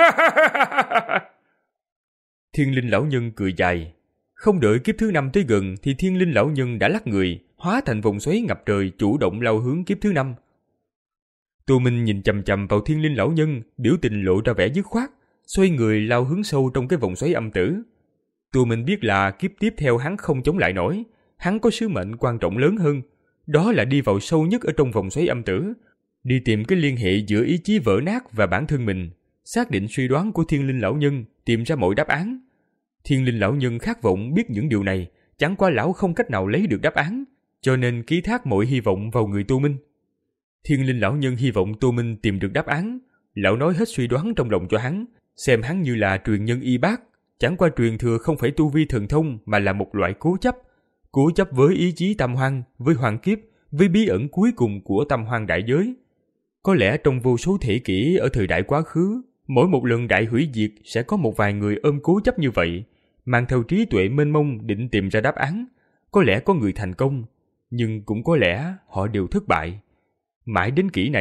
Thiên Linh lão nhân cười dài. Không đợi kiếp thứ năm tới gần thì Thiên Linh lão nhân đã lắc người, hóa thành vòng xoáy ngập trời chủ động lao hướng kiếp thứ năm. Tô Minh nhìn chằm chằm vào Thiên Linh lão nhân, biểu tình lộ ra vẻ dứt khoát, xoay người lao hướng sâu trong cái vòng xoáy âm tử. Tô Minh biết là kiếp tiếp theo hắn không chống lại nổi, hắn có sứ mệnh quan trọng lớn hơn, đó là đi vào sâu nhất ở trong vòng xoáy âm tử, đi tìm cái liên hệ giữa ý chí vỡ nát và bản thân mình, xác định suy đoán của Thiên Linh lão nhân, tìm ra mọi đáp án. Thiên Linh lão nhân khát vọng biết những điều này, chẳng qua lão không cách nào lấy được đáp án, cho nên ký thác mọi hy vọng vào người Tô Minh. Thiên Linh lão nhân hy vọng Tô Minh tìm được đáp án, lão nói hết suy đoán trong lòng cho hắn, xem hắn như là truyền nhân y bác, chẳng qua truyền thừa không phải tu vi thần thông mà là một loại cố chấp, cố chấp với ý chí Tam Hoang, với hoàng kiếp, với bí ẩn cuối cùng của Tam Hoang đại giới. Có lẽ trong vô số thế kỷ ở thời đại quá khứ, mỗi một lần đại hủy diệt sẽ có một vài người ôm cố chấp như vậy, mang theo trí tuệ mênh mông định tìm ra đáp án. Có lẽ có người thành công, nhưng cũng có lẽ họ đều thất bại. Mãi đến kỷ này,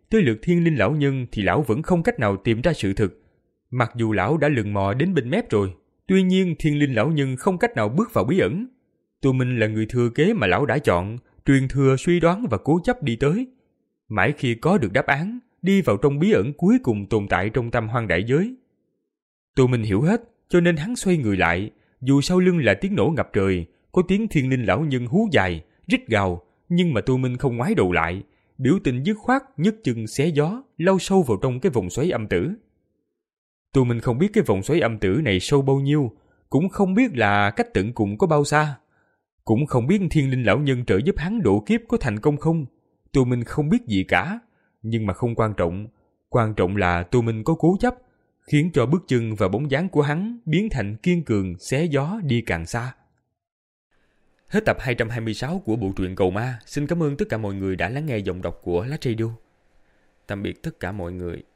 tới lượt Thiên Linh lão nhân thì lão vẫn không cách nào tìm ra sự thực. Mặc dù lão đã lần mò đến bên mép rồi, tuy nhiên Thiên Linh lão nhân không cách nào bước vào bí ẩn. Tô Minh là người thừa kế mà lão đã chọn, truyền thừa suy đoán và cố chấp đi tới. Mãi khi có được đáp án, đi vào trong bí ẩn cuối cùng tồn tại trong tam hoang đại giới. Tô Minh hiểu hết, cho nên hắn xoay người lại, dù sau lưng là tiếng nổ ngập trời, có tiếng Thiên Linh lão nhân hú dài, rít gào, nhưng mà Tô Minh không ngoái đầu lại, biểu tình dứt khoát nhấc chân xé gió, lao sâu vào trong cái vòng xoáy âm tử. Tô Minh không biết cái vòng xoáy âm tử này sâu bao nhiêu, cũng không biết là cách tận cùng có bao xa, cũng không biết Thiên Linh lão nhân trợ giúp hắn độ kiếp có thành công không. Tô Minh không biết gì cả, nhưng mà không quan trọng, quan trọng là Tô Minh có cố chấp, khiến cho bước chân và bóng dáng của hắn biến thành kiên cường xé gió đi càng xa. Hết tập hai trăm hai mươi sáu của bộ truyện Cầu Ma. Xin cảm ơn tất cả mọi người đã lắng nghe giọng đọc của Lát Radio. Tạm biệt tất cả mọi người.